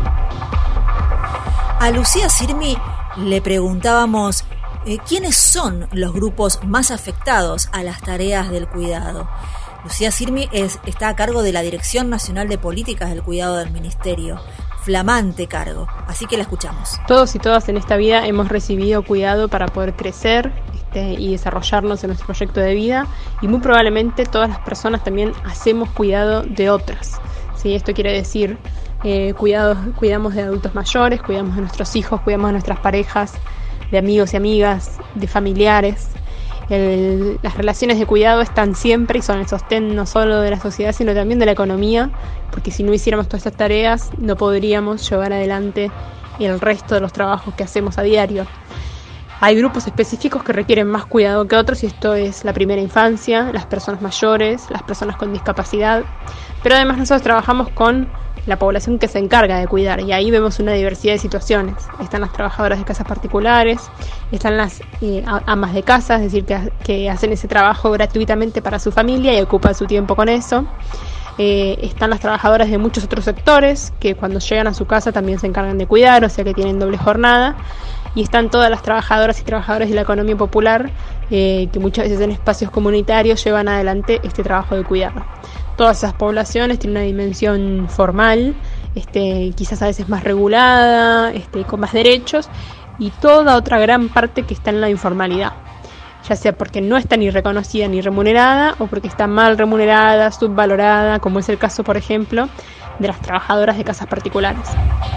A Lucía Sirmi le preguntábamos quiénes son los grupos más afectados a las tareas del cuidado. Lucía Sirmi está a cargo de la Dirección Nacional de Políticas del Cuidado del Ministerio. Flamante cargo, así que la escuchamos. Todos y todas en esta vida hemos recibido cuidado para poder crecer y desarrollarnos en nuestro proyecto de vida, y muy probablemente todas las personas también hacemos cuidado de otras. ¿Sí? Esto quiere decir cuidamos de adultos mayores, cuidamos de nuestros hijos, cuidamos de nuestras parejas, de amigos y amigas, de familiares. Las relaciones de cuidado están siempre y son el sostén no solo de la sociedad, sino también de la economía, porque si no hiciéramos todas estas tareas no podríamos llevar adelante el resto de los trabajos que hacemos a diario. Hay grupos específicos que requieren más cuidado que otros, y esto es la primera infancia, las personas mayores, las personas con discapacidad, pero además nosotros trabajamos con la población que se encarga de cuidar, y ahí vemos una diversidad de situaciones. Están las trabajadoras de casas particulares, están las amas de casa, es decir, que hacen ese trabajo gratuitamente para su familia y ocupan su tiempo con eso. Están las trabajadoras de muchos otros sectores que cuando llegan a su casa también se encargan de cuidar, o sea que tienen doble jornada. Y están todas las trabajadoras y trabajadores de la economía popular que muchas veces en espacios comunitarios llevan adelante este trabajo de cuidado. Todas esas poblaciones tienen una dimensión formal, quizás a veces más regulada, con más derechos, y toda otra gran parte que está en la informalidad, ya sea porque no está ni reconocida ni remunerada, o porque está mal remunerada, subvalorada, como es el caso, por ejemplo, de las trabajadoras de casas particulares.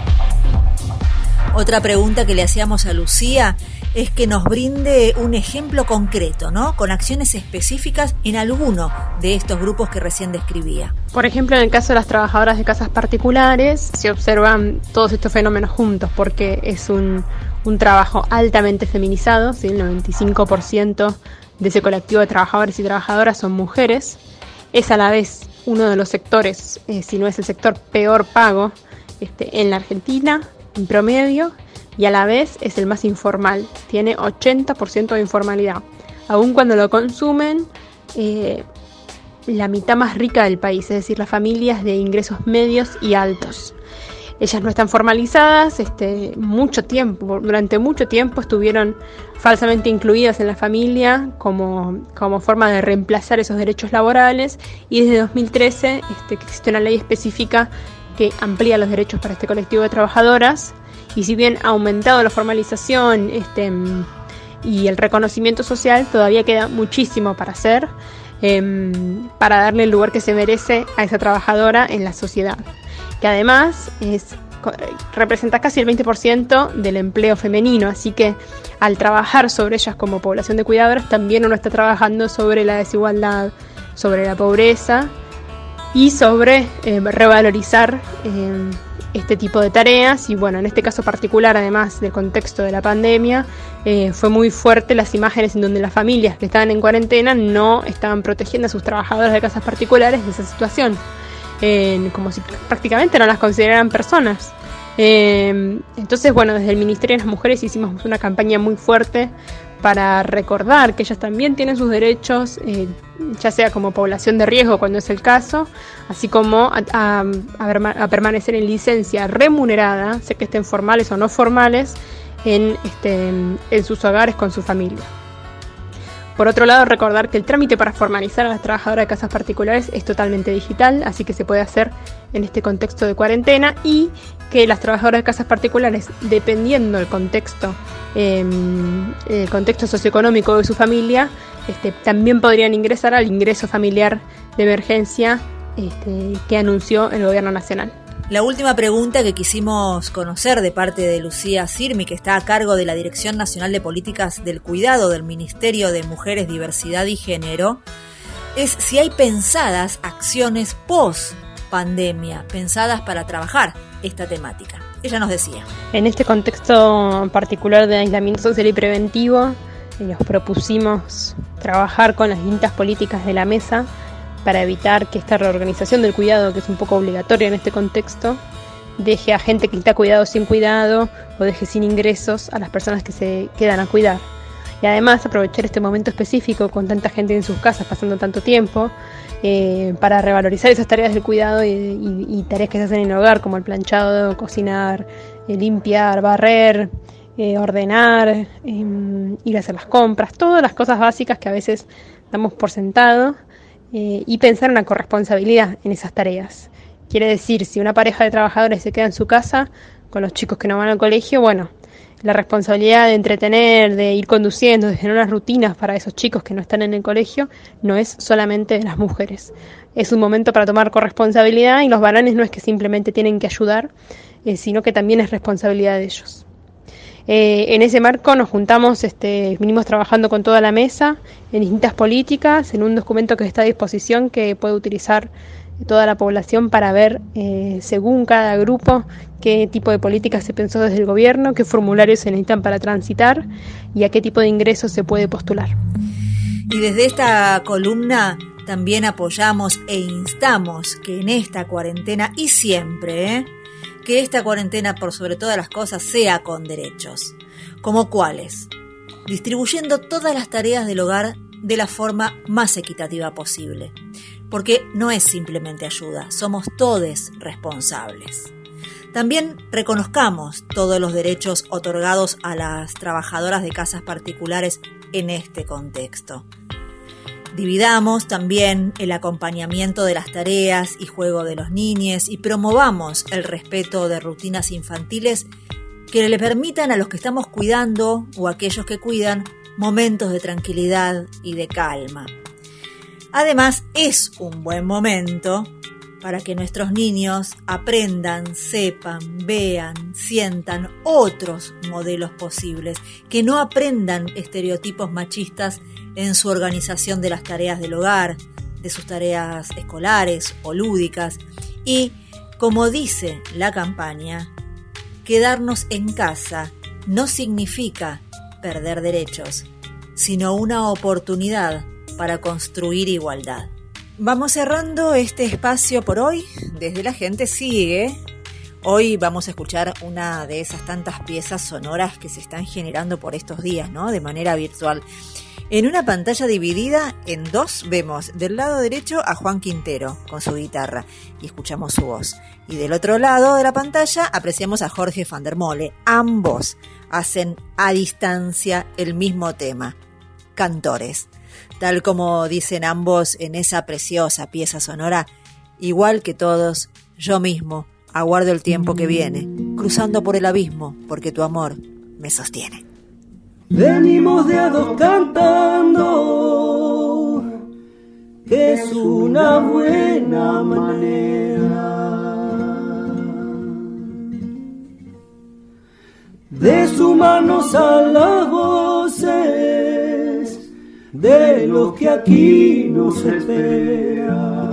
Otra pregunta que le hacíamos a Lucía es que nos brinde un ejemplo concreto, ¿no? Con acciones específicas en alguno de estos grupos que recién describía. Por ejemplo, en el caso de las trabajadoras de casas particulares, se observan todos estos fenómenos juntos, porque es un trabajo altamente feminizado, ¿sí? El 95% de ese colectivo de trabajadores y trabajadoras son mujeres. Es a la vez uno de los sectores, si no es el sector peor pago en la Argentina, en promedio, y a la vez es el más informal, tiene 80% de informalidad, aun cuando lo consumen la mitad más rica del país, es decir, las familias de ingresos medios y altos. Ellas no están formalizadas, durante mucho tiempo estuvieron falsamente incluidas en la familia como forma de reemplazar esos derechos laborales, y desde 2013 que existe una ley específica que amplía los derechos para este colectivo de trabajadoras, y si bien ha aumentado la formalización y el reconocimiento social, todavía queda muchísimo para hacer para darle el lugar que se merece a esa trabajadora en la sociedad, que además representa casi el 20% del empleo femenino, así que al trabajar sobre ellas como población de cuidadoras, también uno está trabajando sobre la desigualdad, sobre la pobreza, y sobre revalorizar este tipo de tareas. Y bueno, en este caso particular, además del contexto de la pandemia, fue muy fuerte las imágenes en donde las familias que estaban en cuarentena no estaban protegiendo a sus trabajadoras de casas particulares de esa situación, como si prácticamente no las consideraran personas. Entonces, bueno, desde el Ministerio de las Mujeres hicimos una campaña muy fuerte para recordar que ellas también tienen sus derechos, ya sea como población de riesgo cuando es el caso, así como a permanecer en licencia remunerada, sea que estén formales o no formales, en sus hogares con su familia. Por otro lado, recordar que el trámite para formalizar a las trabajadoras de casas particulares es totalmente digital, así que se puede hacer en este contexto de cuarentena, y que las trabajadoras de casas particulares, dependiendo del contexto socioeconómico de su familia, también podrían ingresar al ingreso familiar de emergencia que anunció el Gobierno Nacional. La última pregunta que quisimos conocer de parte de Lucía Sirmi, que está a cargo de la Dirección Nacional de Políticas del Cuidado del Ministerio de Mujeres, Diversidad y Género, es si hay pensadas acciones post-pandemia, pensadas para trabajar esta temática. Ella nos decía: en este contexto particular de aislamiento social y preventivo, nos propusimos trabajar con las distintas políticas de la mesa para evitar que esta reorganización del cuidado, que es un poco obligatoria en este contexto, deje a gente que está cuidado sin cuidado, o deje sin ingresos a las personas que se quedan a cuidar. Y además aprovechar este momento específico con tanta gente en sus casas pasando tanto tiempo, para revalorizar esas tareas del cuidado y tareas que se hacen en el hogar, como el planchado, cocinar, limpiar, barrer, ordenar, ir a hacer las compras, todas las cosas básicas que a veces damos por sentado, y pensar en la corresponsabilidad en esas tareas. Quiere decir, si una pareja de trabajadores se queda en su casa con los chicos que no van al colegio, bueno, la responsabilidad de entretener, de ir conduciendo, de generar unas rutinas para esos chicos que no están en el colegio, no es solamente de las mujeres. Es un momento para tomar corresponsabilidad, y los varones no es que simplemente tienen que ayudar, sino que también es responsabilidad de ellos. En ese marco nos juntamos, vinimos trabajando con toda la mesa en distintas políticas, en un documento que está a disposición, que puede utilizar toda la población para ver, según cada grupo, qué tipo de políticas se pensó desde el gobierno, qué formularios se necesitan para transitar y a qué tipo de ingresos se puede postular. Y desde esta columna también apoyamos e instamos que en esta cuarentena, y siempre, que esta cuarentena por sobre todas las cosas sea con derechos. ¿Como cuáles? Distribuyendo todas las tareas del hogar de la forma más equitativa posible. Porque no es simplemente ayuda, somos todos responsables. También reconozcamos todos los derechos otorgados a las trabajadoras de casas particulares en este contexto. Dividamos también el acompañamiento de las tareas y juego de los niños y promovamos el respeto de rutinas infantiles que le permitan a los que estamos cuidando o a aquellos que cuidan momentos de tranquilidad y de calma. Además, es un buen momento para que nuestros niños aprendan, sepan, vean, sientan otros modelos posibles, que no aprendan estereotipos machistas en su organización de las tareas del hogar, de sus tareas escolares o lúdicas. Y, como dice la campaña, quedarnos en casa no significa perder derechos, sino una oportunidad para construir igualdad. Vamos cerrando este espacio por hoy. Desde la gente sigue. Hoy vamos a escuchar una de esas tantas piezas sonoras que se están generando por estos días, ¿no? De manera virtual. En una pantalla dividida en dos vemos del lado derecho a Juan Quintero con su guitarra y escuchamos su voz. Y del otro lado de la pantalla apreciamos a Jorge van der Molle. Ambos hacen a distancia el mismo tema. Cantores. Tal como dicen ambos en esa preciosa pieza sonora, igual que todos, yo mismo aguardo el tiempo que viene, cruzando por el abismo, porque tu amor me sostiene. Venimos de a dos cantando, que es una buena manera de sumarnos a las voces de los que aquí nos esperan.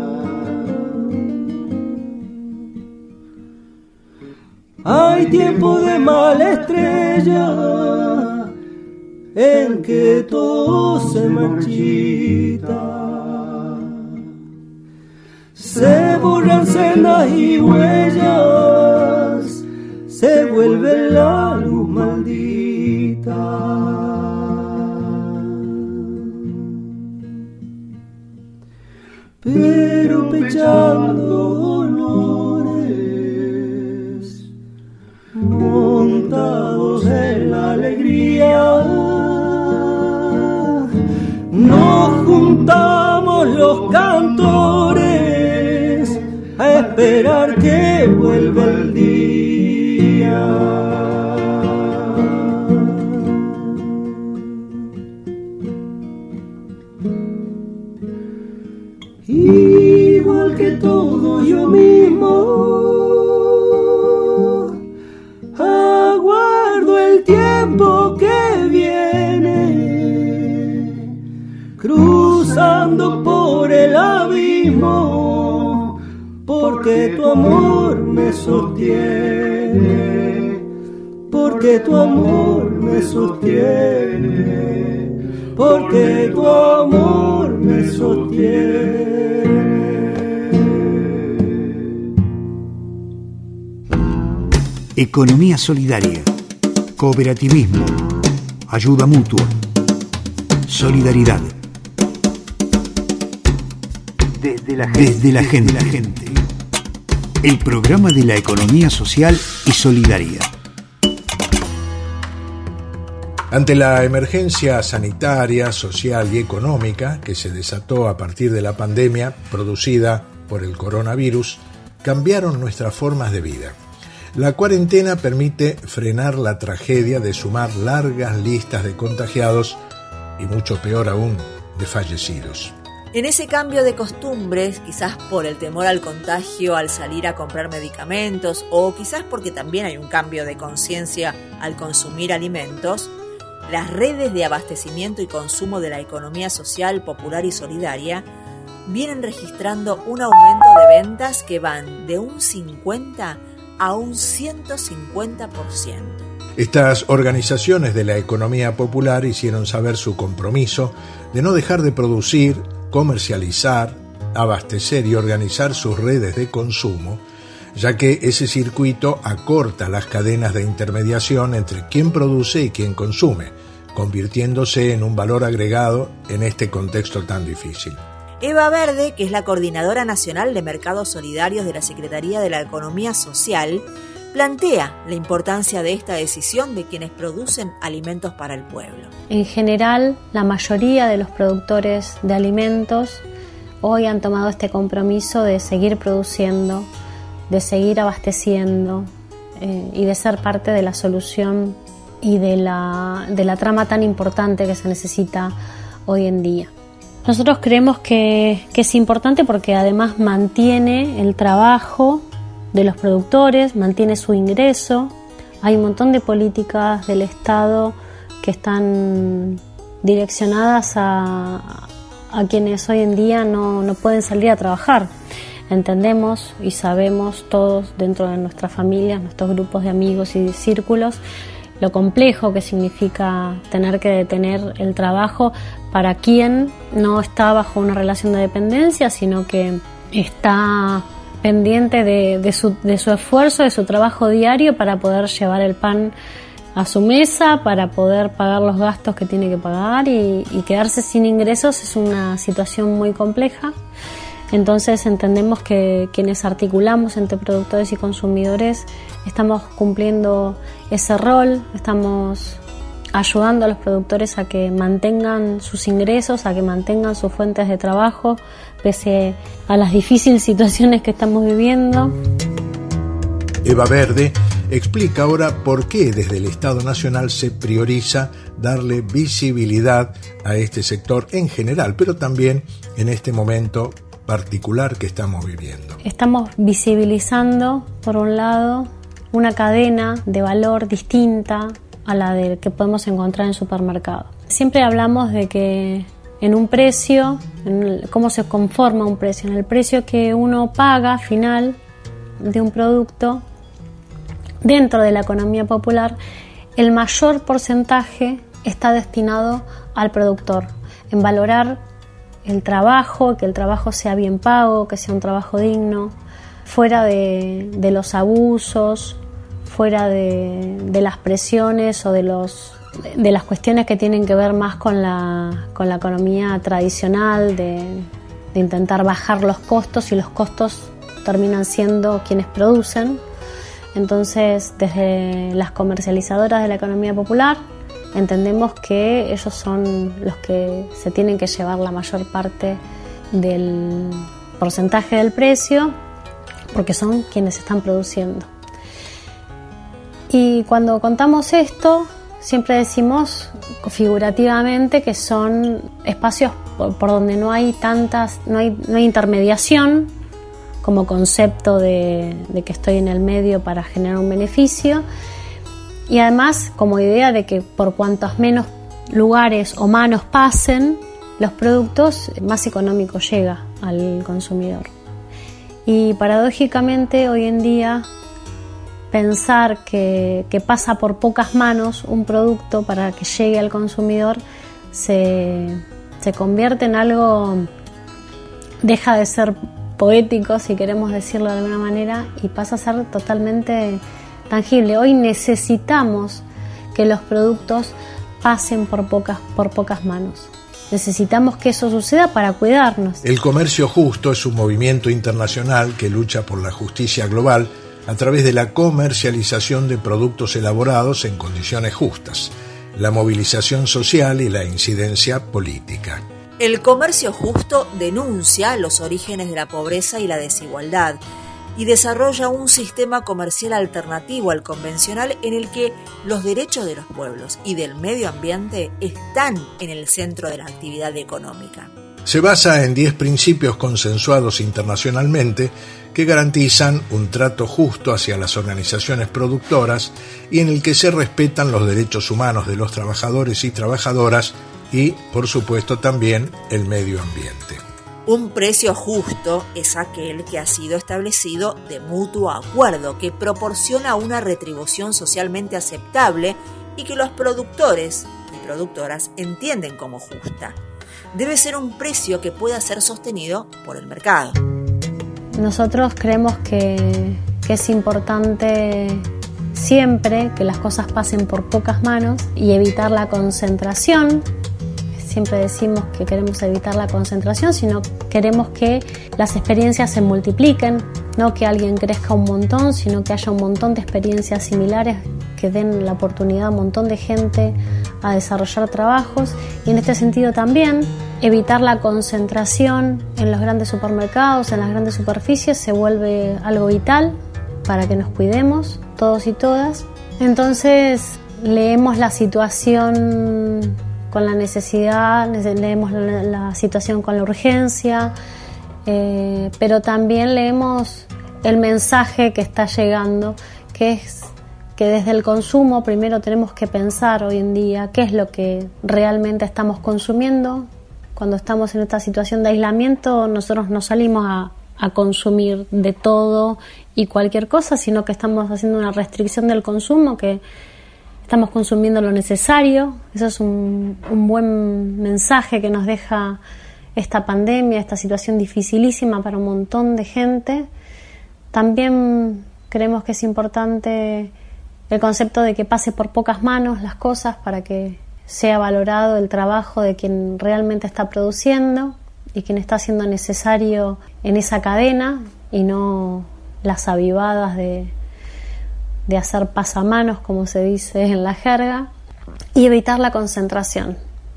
Hay tiempo de mala estrella en que todo se marchita, se borran sendas y huellas, se vuelve la luz maldita. Pero pechando dolores, montados en la alegría, nos juntamos los cantores a esperar que vuelva el día. Igual que todo yo mismo aguardo el tiempo que viene, cruzando por el abismo, porque tu amor me sostiene, porque tu amor me sostiene, porque tu amor me sostiene. Economía solidaria, cooperativismo, ayuda mutua, solidaridad. Desde la gente. El programa de la economía social y solidaria. Ante la emergencia sanitaria, social y económica que se desató a partir de la pandemia producida por el coronavirus, cambiaron nuestras formas de vida. La cuarentena permite frenar la tragedia de sumar largas listas de contagiados y, mucho peor aún, de fallecidos. En ese cambio de costumbres, quizás por el temor al contagio al salir a comprar medicamentos o quizás porque también hay un cambio de conciencia al consumir alimentos, las redes de abastecimiento y consumo de la economía social, popular y solidaria vienen registrando un aumento de ventas que van de un 50 a un 150%. Estas organizaciones de la economía popular hicieron saber su compromiso de no dejar de producir, comercializar, abastecer y organizar sus redes de consumo, ya que ese circuito acorta las cadenas de intermediación entre quien produce y quien consume, convirtiéndose en un valor agregado en este contexto tan difícil. Eva Verde, que es la Coordinadora Nacional de Mercados Solidarios de la Secretaría de la Economía Social, plantea la importancia de esta decisión de quienes producen alimentos para el pueblo. En general, la mayoría de los productores de alimentos hoy han tomado este compromiso de seguir produciendo, de seguir abasteciendo y de ser parte de la solución y de la trama tan importante que se necesita hoy en día. Nosotros creemos que es importante porque además mantiene el trabajo de los productores, mantiene su ingreso. Hay un montón de políticas del Estado que están direccionadas a quienes hoy en día no pueden salir a trabajar. Entendemos y sabemos todos dentro de nuestras familias, nuestros grupos de amigos y círculos, lo complejo que significa tener que detener el trabajo para quien no está bajo una relación de dependencia, sino que está pendiente de su esfuerzo, de su trabajo diario para poder llevar el pan a su mesa, para poder pagar los gastos que tiene que pagar y quedarse sin ingresos es una situación muy compleja. Entonces entendemos que quienes articulamos entre productores y consumidores estamos cumpliendo ese rol, estamos ayudando a los productores a que mantengan sus ingresos, a que mantengan sus fuentes de trabajo, pese a las difíciles situaciones que estamos viviendo. Eva Verde explica ahora por qué desde el Estado Nacional se prioriza darle visibilidad a este sector en general, pero también en este momento particular que estamos viviendo. Estamos visibilizando, por un lado, una cadena de valor distinta a la de que podemos encontrar en el supermercado. Siempre hablamos de que en un precio, cómo se conforma un precio, en el precio que uno paga final de un producto, dentro de la economía popular, el mayor porcentaje está destinado al productor, en valorar el trabajo, que el trabajo sea bien pago, que sea un trabajo digno, fuera de los abusos, fuera de las presiones o de las cuestiones que tienen que ver más con la economía tradicional, de intentar bajar los costos, y los costos terminan siendo quienes producen. Entonces, desde las comercializadoras de la economía popular, entendemos que ellos son los que se tienen que llevar la mayor parte del porcentaje del precio, porque son quienes están produciendo. Y cuando contamos esto, siempre decimos figurativamente que son espacios por donde no hay intermediación como concepto de que estoy en el medio para generar un beneficio, y además como idea de que por cuantos menos lugares o manos pasen los productos, más económico llega al consumidor. Y paradójicamente hoy en día pensar que pasa por pocas manos un producto para que llegue al consumidor se convierte en algo, deja de ser poético, si queremos decirlo de alguna manera, y pasa a ser totalmente tangible. Hoy necesitamos que los productos pasen por pocas manos. Necesitamos que eso suceda para cuidarnos. El comercio justo es un movimiento internacional que lucha por la justicia global a través de la comercialización de productos elaborados en condiciones justas, la movilización social y la incidencia política. El comercio justo denuncia los orígenes de la pobreza y la desigualdad y desarrolla un sistema comercial alternativo al convencional en el que los derechos de los pueblos y del medio ambiente están en el centro de la actividad económica. Se basa en 10 principios consensuados internacionalmente que garantizan un trato justo hacia las organizaciones productoras y en el que se respetan los derechos humanos de los trabajadores y trabajadoras y, por supuesto, también el medio ambiente. Un precio justo es aquel que ha sido establecido de mutuo acuerdo, que proporciona una retribución socialmente aceptable y que los productores y productoras entienden como justa. Debe ser un precio que pueda ser sostenido por el mercado. Nosotros creemos que es importante siempre que las cosas pasen por pocas manos y evitar la concentración. Siempre decimos que queremos evitar la concentración, sino queremos que las experiencias se multipliquen, no que alguien crezca un montón, sino que haya un montón de experiencias similares que den la oportunidad a un montón de gente a desarrollar trabajos. Y en este sentido también evitar la concentración en los grandes supermercados, en las grandes superficies, se vuelve algo vital para que nos cuidemos todos y todas. Entonces leemos la situación con la necesidad, leemos la situación con la urgencia, pero también leemos el mensaje que está llegando, que es que desde el consumo primero tenemos que pensar hoy en día qué es lo que realmente estamos consumiendo. Cuando estamos en esta situación de aislamiento, nosotros no salimos a consumir de todo y cualquier cosa, sino que estamos haciendo una restricción del consumo, que estamos consumiendo lo necesario. Eso es un buen mensaje que nos deja esta pandemia, esta situación dificilísima para un montón de gente. También creemos que es importante el concepto de que pase por pocas manos las cosas para que sea valorado el trabajo de quien realmente está produciendo y quien está haciendo necesario en esa cadena, y no las avivadas de hacer pasamanos, como se dice en la jerga, y evitar la concentración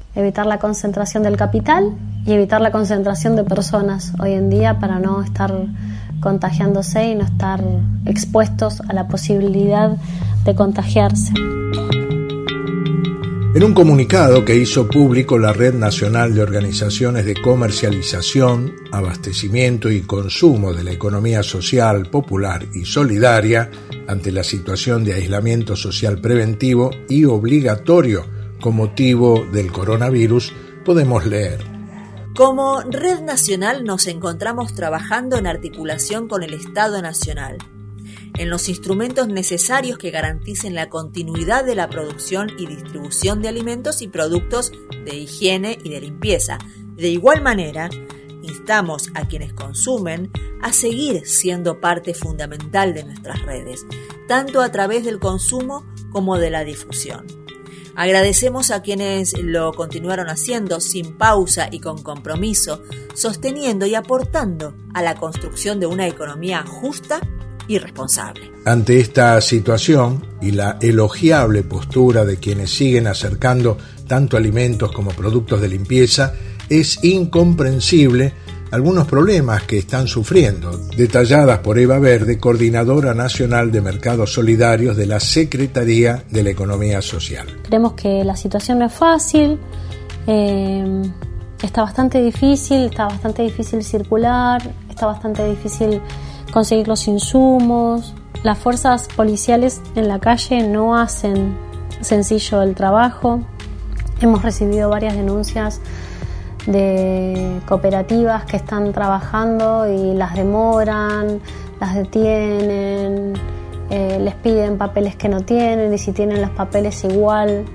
del capital y evitar la concentración de personas hoy en día, para no estar contagiándose y no estar expuestos a la posibilidad de contagiarse. En un comunicado que hizo público la Red Nacional de Organizaciones de Comercialización, Abastecimiento y Consumo de la Economía Social, Popular y Solidaria ante la situación de aislamiento social preventivo y obligatorio con motivo del coronavirus, podemos leer: como Red Nacional nos encontramos trabajando en articulación con el Estado Nacional, en los instrumentos necesarios que garanticen la continuidad de la producción y distribución de alimentos y productos de higiene y de limpieza. De igual manera, instamos a quienes consumen a seguir siendo parte fundamental de nuestras redes, tanto a través del consumo como de la difusión. Agradecemos a quienes lo continuaron haciendo sin pausa y con compromiso, sosteniendo y aportando a la construcción de una economía justa y responsable. Ante esta situación y la elogiable postura de quienes siguen acercando tanto alimentos como productos de limpieza, es incomprensible algunos problemas que están sufriendo, detalladas por Eva Verde, Coordinadora Nacional de Mercados Solidarios de la Secretaría de la Economía Social. Creemos que la situación no es fácil, está bastante difícil circular, está bastante difícil conseguir los insumos. Las fuerzas policiales en la calle no hacen sencillo el trabajo. Hemos recibido varias denuncias de cooperativas que están trabajando y las demoran, las detienen, les piden papeles que no tienen, y si tienen los papeles igual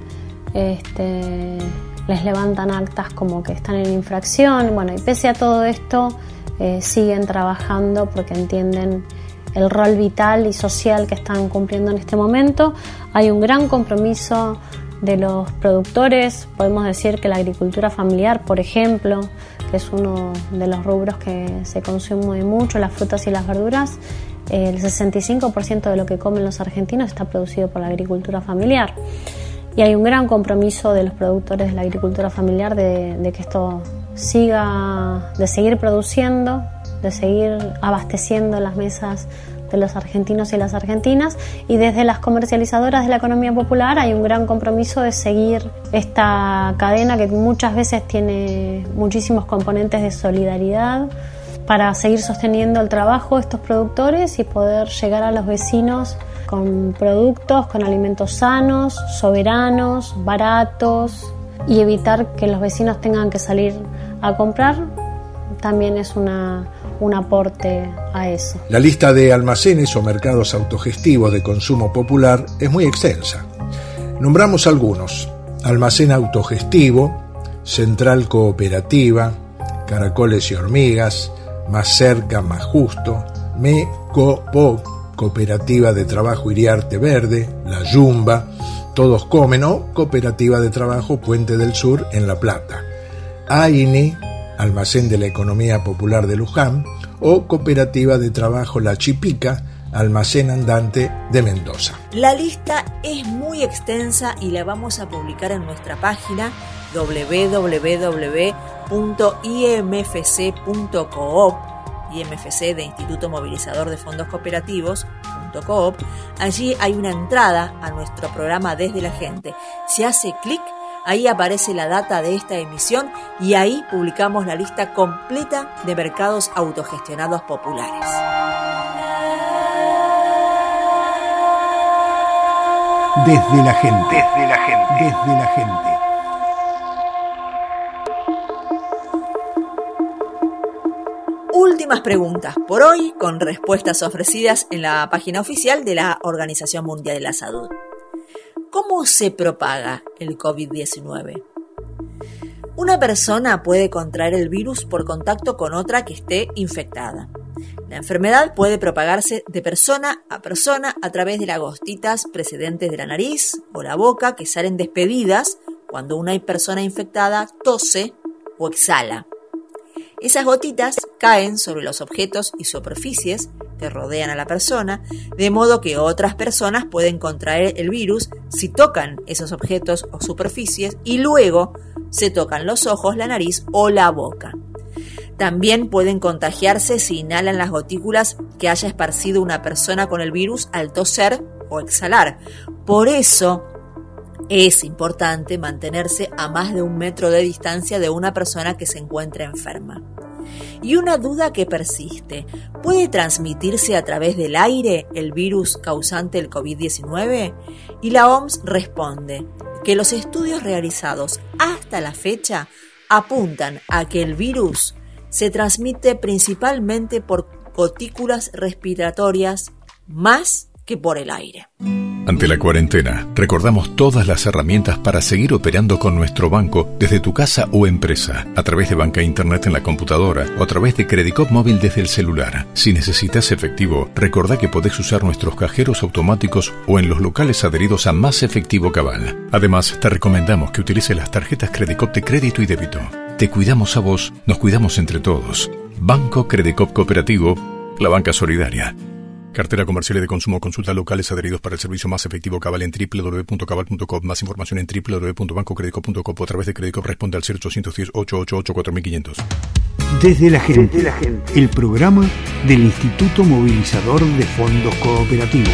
les levantan actas como que están en infracción. Bueno, y pese a todo esto siguen trabajando porque entienden el rol vital y social que están cumpliendo en este momento. Hay un gran compromiso de los productores. Podemos decir que la agricultura familiar, por ejemplo, que es uno de los rubros que se consume mucho, las frutas y las verduras, el 65% de lo que comen los argentinos está producido por la agricultura familiar. Y hay un gran compromiso de los productores de la agricultura familiar de que esto siga, de seguir produciendo, de seguir abasteciendo las mesas de los argentinos y las argentinas, y desde las comercializadoras de la economía popular hay un gran compromiso de seguir esta cadena que muchas veces tiene muchísimos componentes de solidaridad, para seguir sosteniendo el trabajo de estos productores y poder llegar a los vecinos con productos, con alimentos sanos, soberanos, baratos, y evitar que los vecinos tengan que salir a comprar, también es un aporte a eso. La lista de almacenes o mercados autogestivos de consumo popular es muy extensa. Nombramos algunos: Almacén Autogestivo, Central Cooperativa, Caracoles y Hormigas, Más Cerca, Más Justo, MECOPO, Cooperativa de Trabajo Iriarte Verde, La Yumba, Todos Comen o Cooperativa de Trabajo Puente del Sur en La Plata, AINI, Almacén de la Economía Popular de Luján, o Cooperativa de Trabajo La Chipica, Almacén Andante de Mendoza. La lista es muy extensa y la vamos a publicar en nuestra página www.imfc.coop, IMFC de Instituto Movilizador de Fondos Cooperativos.coop. Allí hay una entrada a nuestro programa Desde la Gente. Se hace clic, ahí aparece la data de esta emisión y ahí publicamos la lista completa de mercados autogestionados populares. Desde la gente, desde la gente, desde la gente. Últimas preguntas por hoy, con respuestas ofrecidas en la página oficial de la Organización Mundial de la Salud. ¿Cómo se propaga el COVID-19? Una persona puede contraer el virus por contacto con otra que esté infectada. La enfermedad puede propagarse de persona a persona a través de las gotitas precedentes de la nariz o la boca que salen despedidas cuando una persona infectada tose o exhala. Esas gotitas caen sobre los objetos y superficies que rodean a la persona, de modo que otras personas pueden contraer el virus si tocan esos objetos o superficies y luego se tocan los ojos, la nariz o la boca. También pueden contagiarse si inhalan las gotículas que haya esparcido una persona con el virus al toser o exhalar. Por eso es importante mantenerse a más de 1 metro de distancia de una persona que se encuentre enferma. Y una duda que persiste: ¿puede transmitirse a través del aire el virus causante del COVID-19? Y la OMS responde que los estudios realizados hasta la fecha apuntan a que el virus se transmite principalmente por gotículas respiratorias más que por el aire. Ante la cuarentena, recordamos todas las herramientas para seguir operando con nuestro banco desde tu casa o empresa, a través de banca internet en la computadora o a través de Credicop móvil desde el celular. Si necesitas efectivo, recordá que podés usar nuestros cajeros automáticos o en los locales adheridos a Más Efectivo Cabal. Además, te recomendamos que utilices las tarjetas Credicop de crédito y débito. Te cuidamos a vos, nos cuidamos entre todos. Banco Credicop Cooperativo, la banca solidaria. Cartera comercial y de consumo. Consulta locales adheridos para el servicio Más Efectivo Cabal en www.cabal.com. Más información en www.bancocredicop.com o a través de Credicop. Responde al 0810-888-4500. Desde la gente, desde la gente, el programa del Instituto Movilizador de Fondos Cooperativos.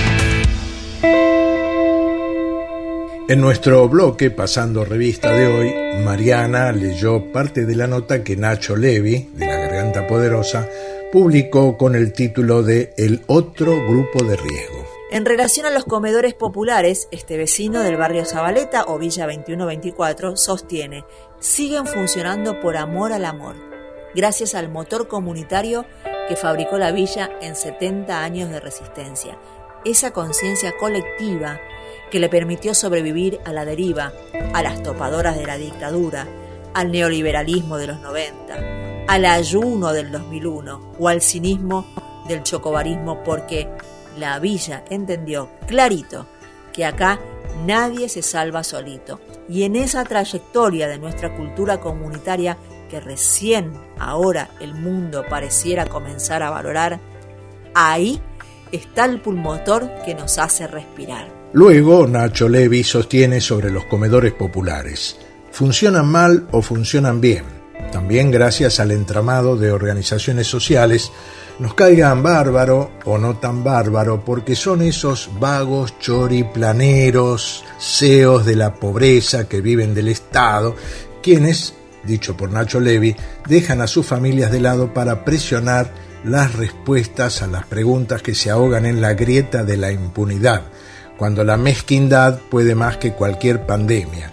En nuestro bloque Pasando Revista de hoy, Mariana leyó parte de la nota que Nacho Levi, de La Garganta Poderosa, publicó con el título de El otro grupo de riesgo. En relación a los comedores populares, este vecino del barrio Zabaleta o Villa 2124 sostiene: siguen funcionando por amor al amor, gracias al motor comunitario que fabricó la villa en 70 años de resistencia. Esa conciencia colectiva que le permitió sobrevivir a la deriva, a las topadoras de la dictadura, al neoliberalismo de los 90, al ayuno del 2001 o al cinismo del chocobarismo, porque la villa entendió clarito que acá nadie se salva solito. Y en esa trayectoria de nuestra cultura comunitaria que recién ahora el mundo pareciera comenzar a valorar, ahí está el pulmotor que nos hace respirar. Luego, Nacho Levi sostiene sobre los comedores populares: ¿funcionan mal o funcionan bien? También gracias al entramado de organizaciones sociales, nos caigan bárbaro o no tan bárbaro, porque son esos vagos choriplaneros, CEOs de la pobreza que viven del Estado, quienes, dicho por Nacho Levi, dejan a sus familias de lado para presionar las respuestas a las preguntas que se ahogan en la grieta de la impunidad, cuando la mezquindad puede más que cualquier pandemia.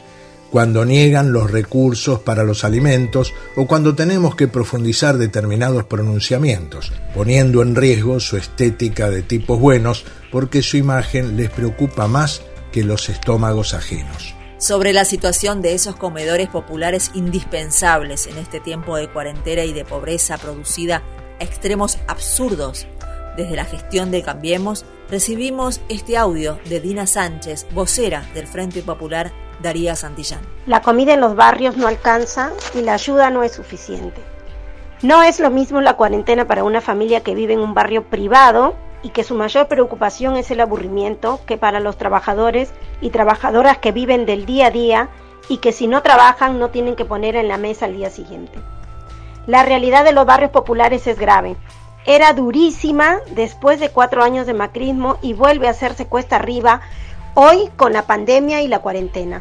cuando niegan los recursos para los alimentos o cuando tenemos que profundizar determinados pronunciamientos, poniendo en riesgo su estética de tipos buenos porque su imagen les preocupa más que los estómagos ajenos. Sobre la situación de esos comedores populares indispensables en este tiempo de cuarentena y de pobreza producida a extremos absurdos desde la gestión de Cambiemos, recibimos este audio de Dina Sánchez, vocera del Frente Popular Daría Santillán. La comida en los barrios no alcanza y la ayuda no es suficiente. No es lo mismo la cuarentena para una familia que vive en un barrio privado y que su mayor preocupación es el aburrimiento que para los trabajadores y trabajadoras que viven del día a día y que si no trabajan no tienen que poner en la mesa al día siguiente. La realidad de los barrios populares es grave. Era durísima después de 4 años de macrismo y vuelve a hacerse cuesta arriba hoy con la pandemia y la cuarentena.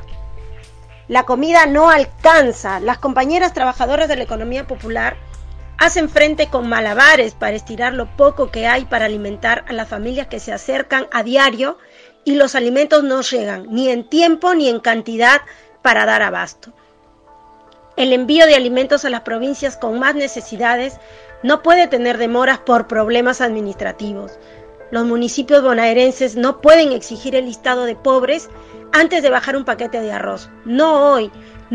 La comida no alcanza. Las compañeras trabajadoras de la economía popular hacen frente con malabares para estirar lo poco que hay para alimentar a las familias que se acercan a diario y los alimentos no llegan ni en tiempo ni en cantidad para dar abasto. El envío de alimentos a las provincias con más necesidades no puede tener demoras por problemas administrativos. Los municipios bonaerenses no pueden exigir el listado de pobres antes de bajar un paquete de arroz. No hoy,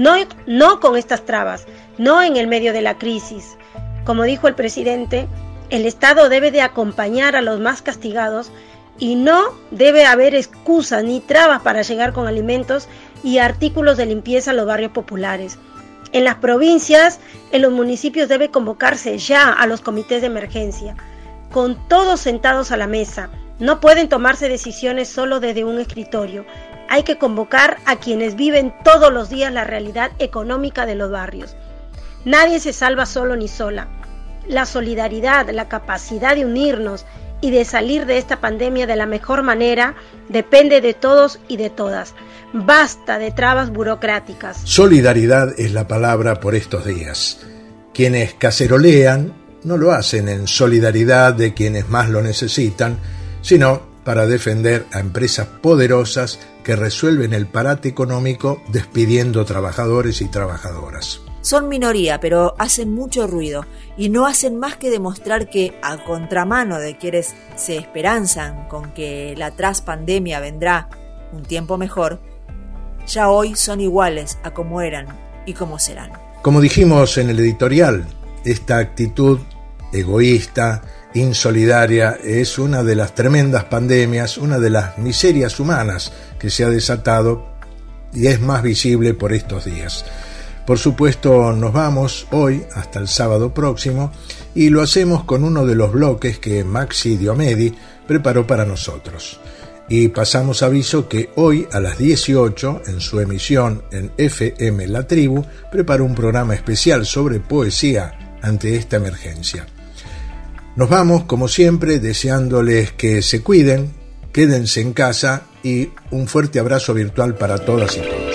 no con estas trabas, no en el medio de la crisis. Como dijo el presidente, el Estado debe de acompañar a los más castigados y no debe haber excusas ni trabas para llegar con alimentos y artículos de limpieza a los barrios populares. En las provincias, en los municipios debe convocarse ya a los comités de emergencia, con todos sentados a la mesa. No pueden tomarse decisiones solo desde un escritorio. Hay que convocar a quienes viven todos los días la realidad económica de los barrios. Nadie se salva solo ni sola. La solidaridad, la capacidad de unirnos y de salir de esta pandemia de la mejor manera depende de todos y de todas. Basta de trabas burocráticas. Solidaridad es la palabra por estos días. Quienes cacerolean no lo hacen en solidaridad de quienes más lo necesitan, sino para defender a empresas poderosas que resuelven el parate económico despidiendo trabajadores y trabajadoras. Son minoría, pero hacen mucho ruido y no hacen más que demostrar que, a contramano de quienes se esperanzan con que la traspandemia vendrá un tiempo mejor, ya hoy son iguales a como eran y como serán. Como dijimos en el editorial, esta actitud egoísta, insolidaria, es una de las tremendas pandemias, una de las miserias humanas que se ha desatado y es más visible por estos días. Por supuesto, nos vamos hoy hasta el sábado próximo y lo hacemos con uno de los bloques que Maxi Diomedi preparó para nosotros. Y pasamos aviso que hoy a las 18, en su emisión en FM La Tribu, preparó un programa especial sobre poesía ante esta emergencia. Nos vamos, como siempre, deseándoles que se cuiden, quédense en casa y un fuerte abrazo virtual para todas y todos.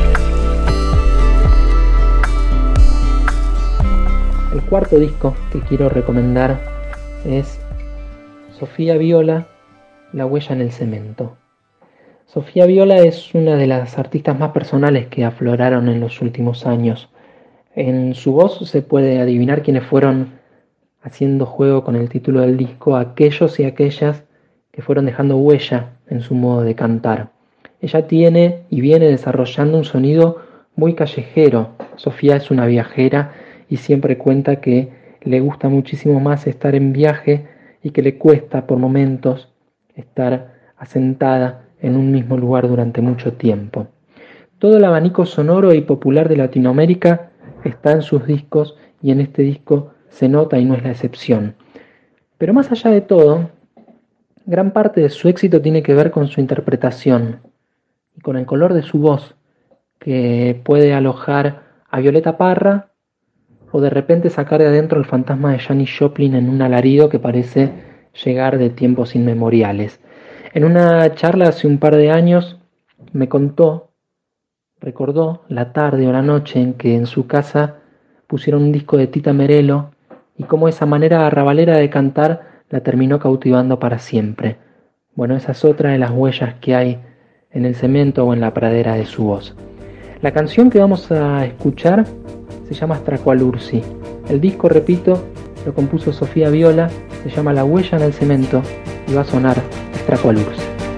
El cuarto disco que quiero recomendar es Sofía Viola, La huella en el cemento. Sofía Viola es una de las artistas más personales que afloraron en los últimos años. En su voz se puede adivinar quiénes fueron haciendo juego con el título del disco, aquellos y aquellas que fueron dejando huella en su modo de cantar. Ella tiene y viene desarrollando un sonido muy callejero. Sofía es una viajera y siempre cuenta que le gusta muchísimo más estar en viaje y que le cuesta por momentos estar asentada en un mismo lugar durante mucho tiempo. Todo el abanico sonoro y popular de Latinoamérica está en sus discos y en este disco se nota y no es la excepción. Pero más allá de todo, gran parte de su éxito tiene que ver con su interpretación y con el color de su voz, que puede alojar a Violeta Parra o de repente sacar de adentro el fantasma de Janis Joplin en un alarido que parece llegar de tiempos inmemoriales. En una charla hace un par de años me recordó la tarde o la noche en que en su casa pusieron un disco de Tita Merelo y cómo esa manera arrabalera de cantar la terminó cautivando para siempre. Bueno, esa es otra de las huellas que hay en el cemento o en la pradera de su voz. La canción que vamos a escuchar se llama Stracualursi. El disco, repito, lo compuso Sofía Viola, se llama La huella en el cemento y va a sonar Stracualursi.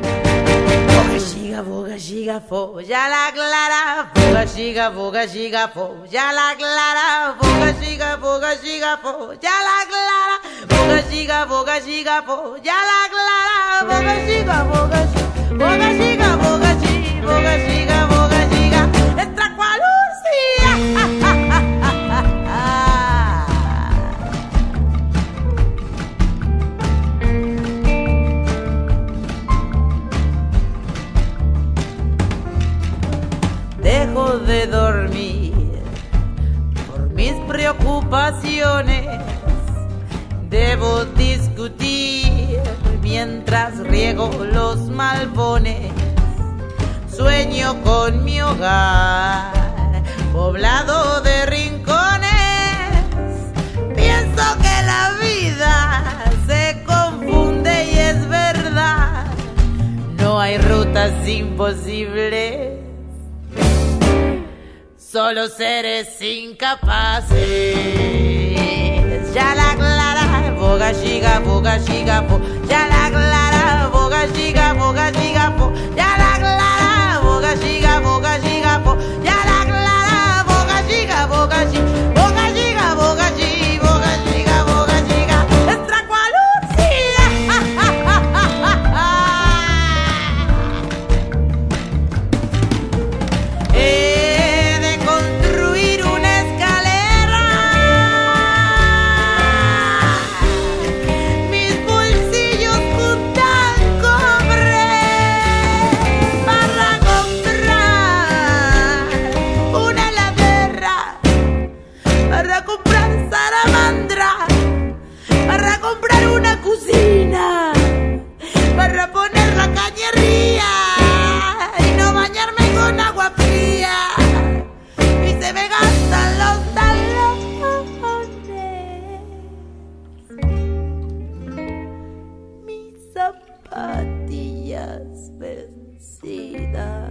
Boga giga fo, ya la clara, boga giga fo, ya la clara, boga giga fo, ya la clara, boga giga fo, ya la clara, boga giga, Stracualursi. Dejo de dormir por mis preocupaciones. Debo discutir mientras riego los malbones. Sueño con mi hogar poblado de rincones. Pienso que la vida se confunde y es verdad. No hay rutas imposibles, solo seres incapaces. Ya la clara, boga giga fo, ya la clara, boga giga fo, ya la clara, boga giga fo, ya la clara, boga giga, Stracualursi. Para poner la cañería y no bañarme con agua fría, y se me gastan los talones. Mis zapatillas vencidas,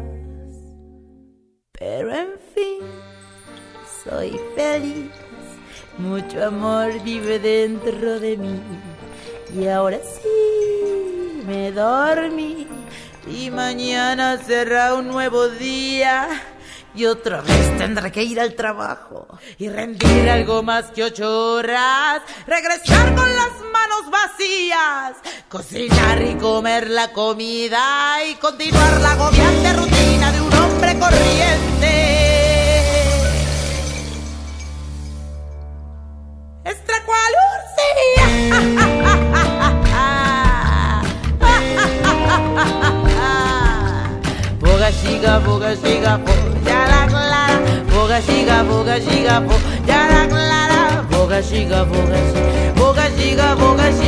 pero en fin soy feliz. Mucho amor vive dentro de mí. Y ahora sí me dormí, y mañana será un nuevo día, y otra vez tendré que ir al trabajo y rendir algo más que 8 horas, regresar con las manos vacías, cocinar y comer la comida y continuar la agobiante rutina de un hombre corriente. Stracualursi. Boga giga fo, ya la clara, boga giga fo, ya la clara, boga giga,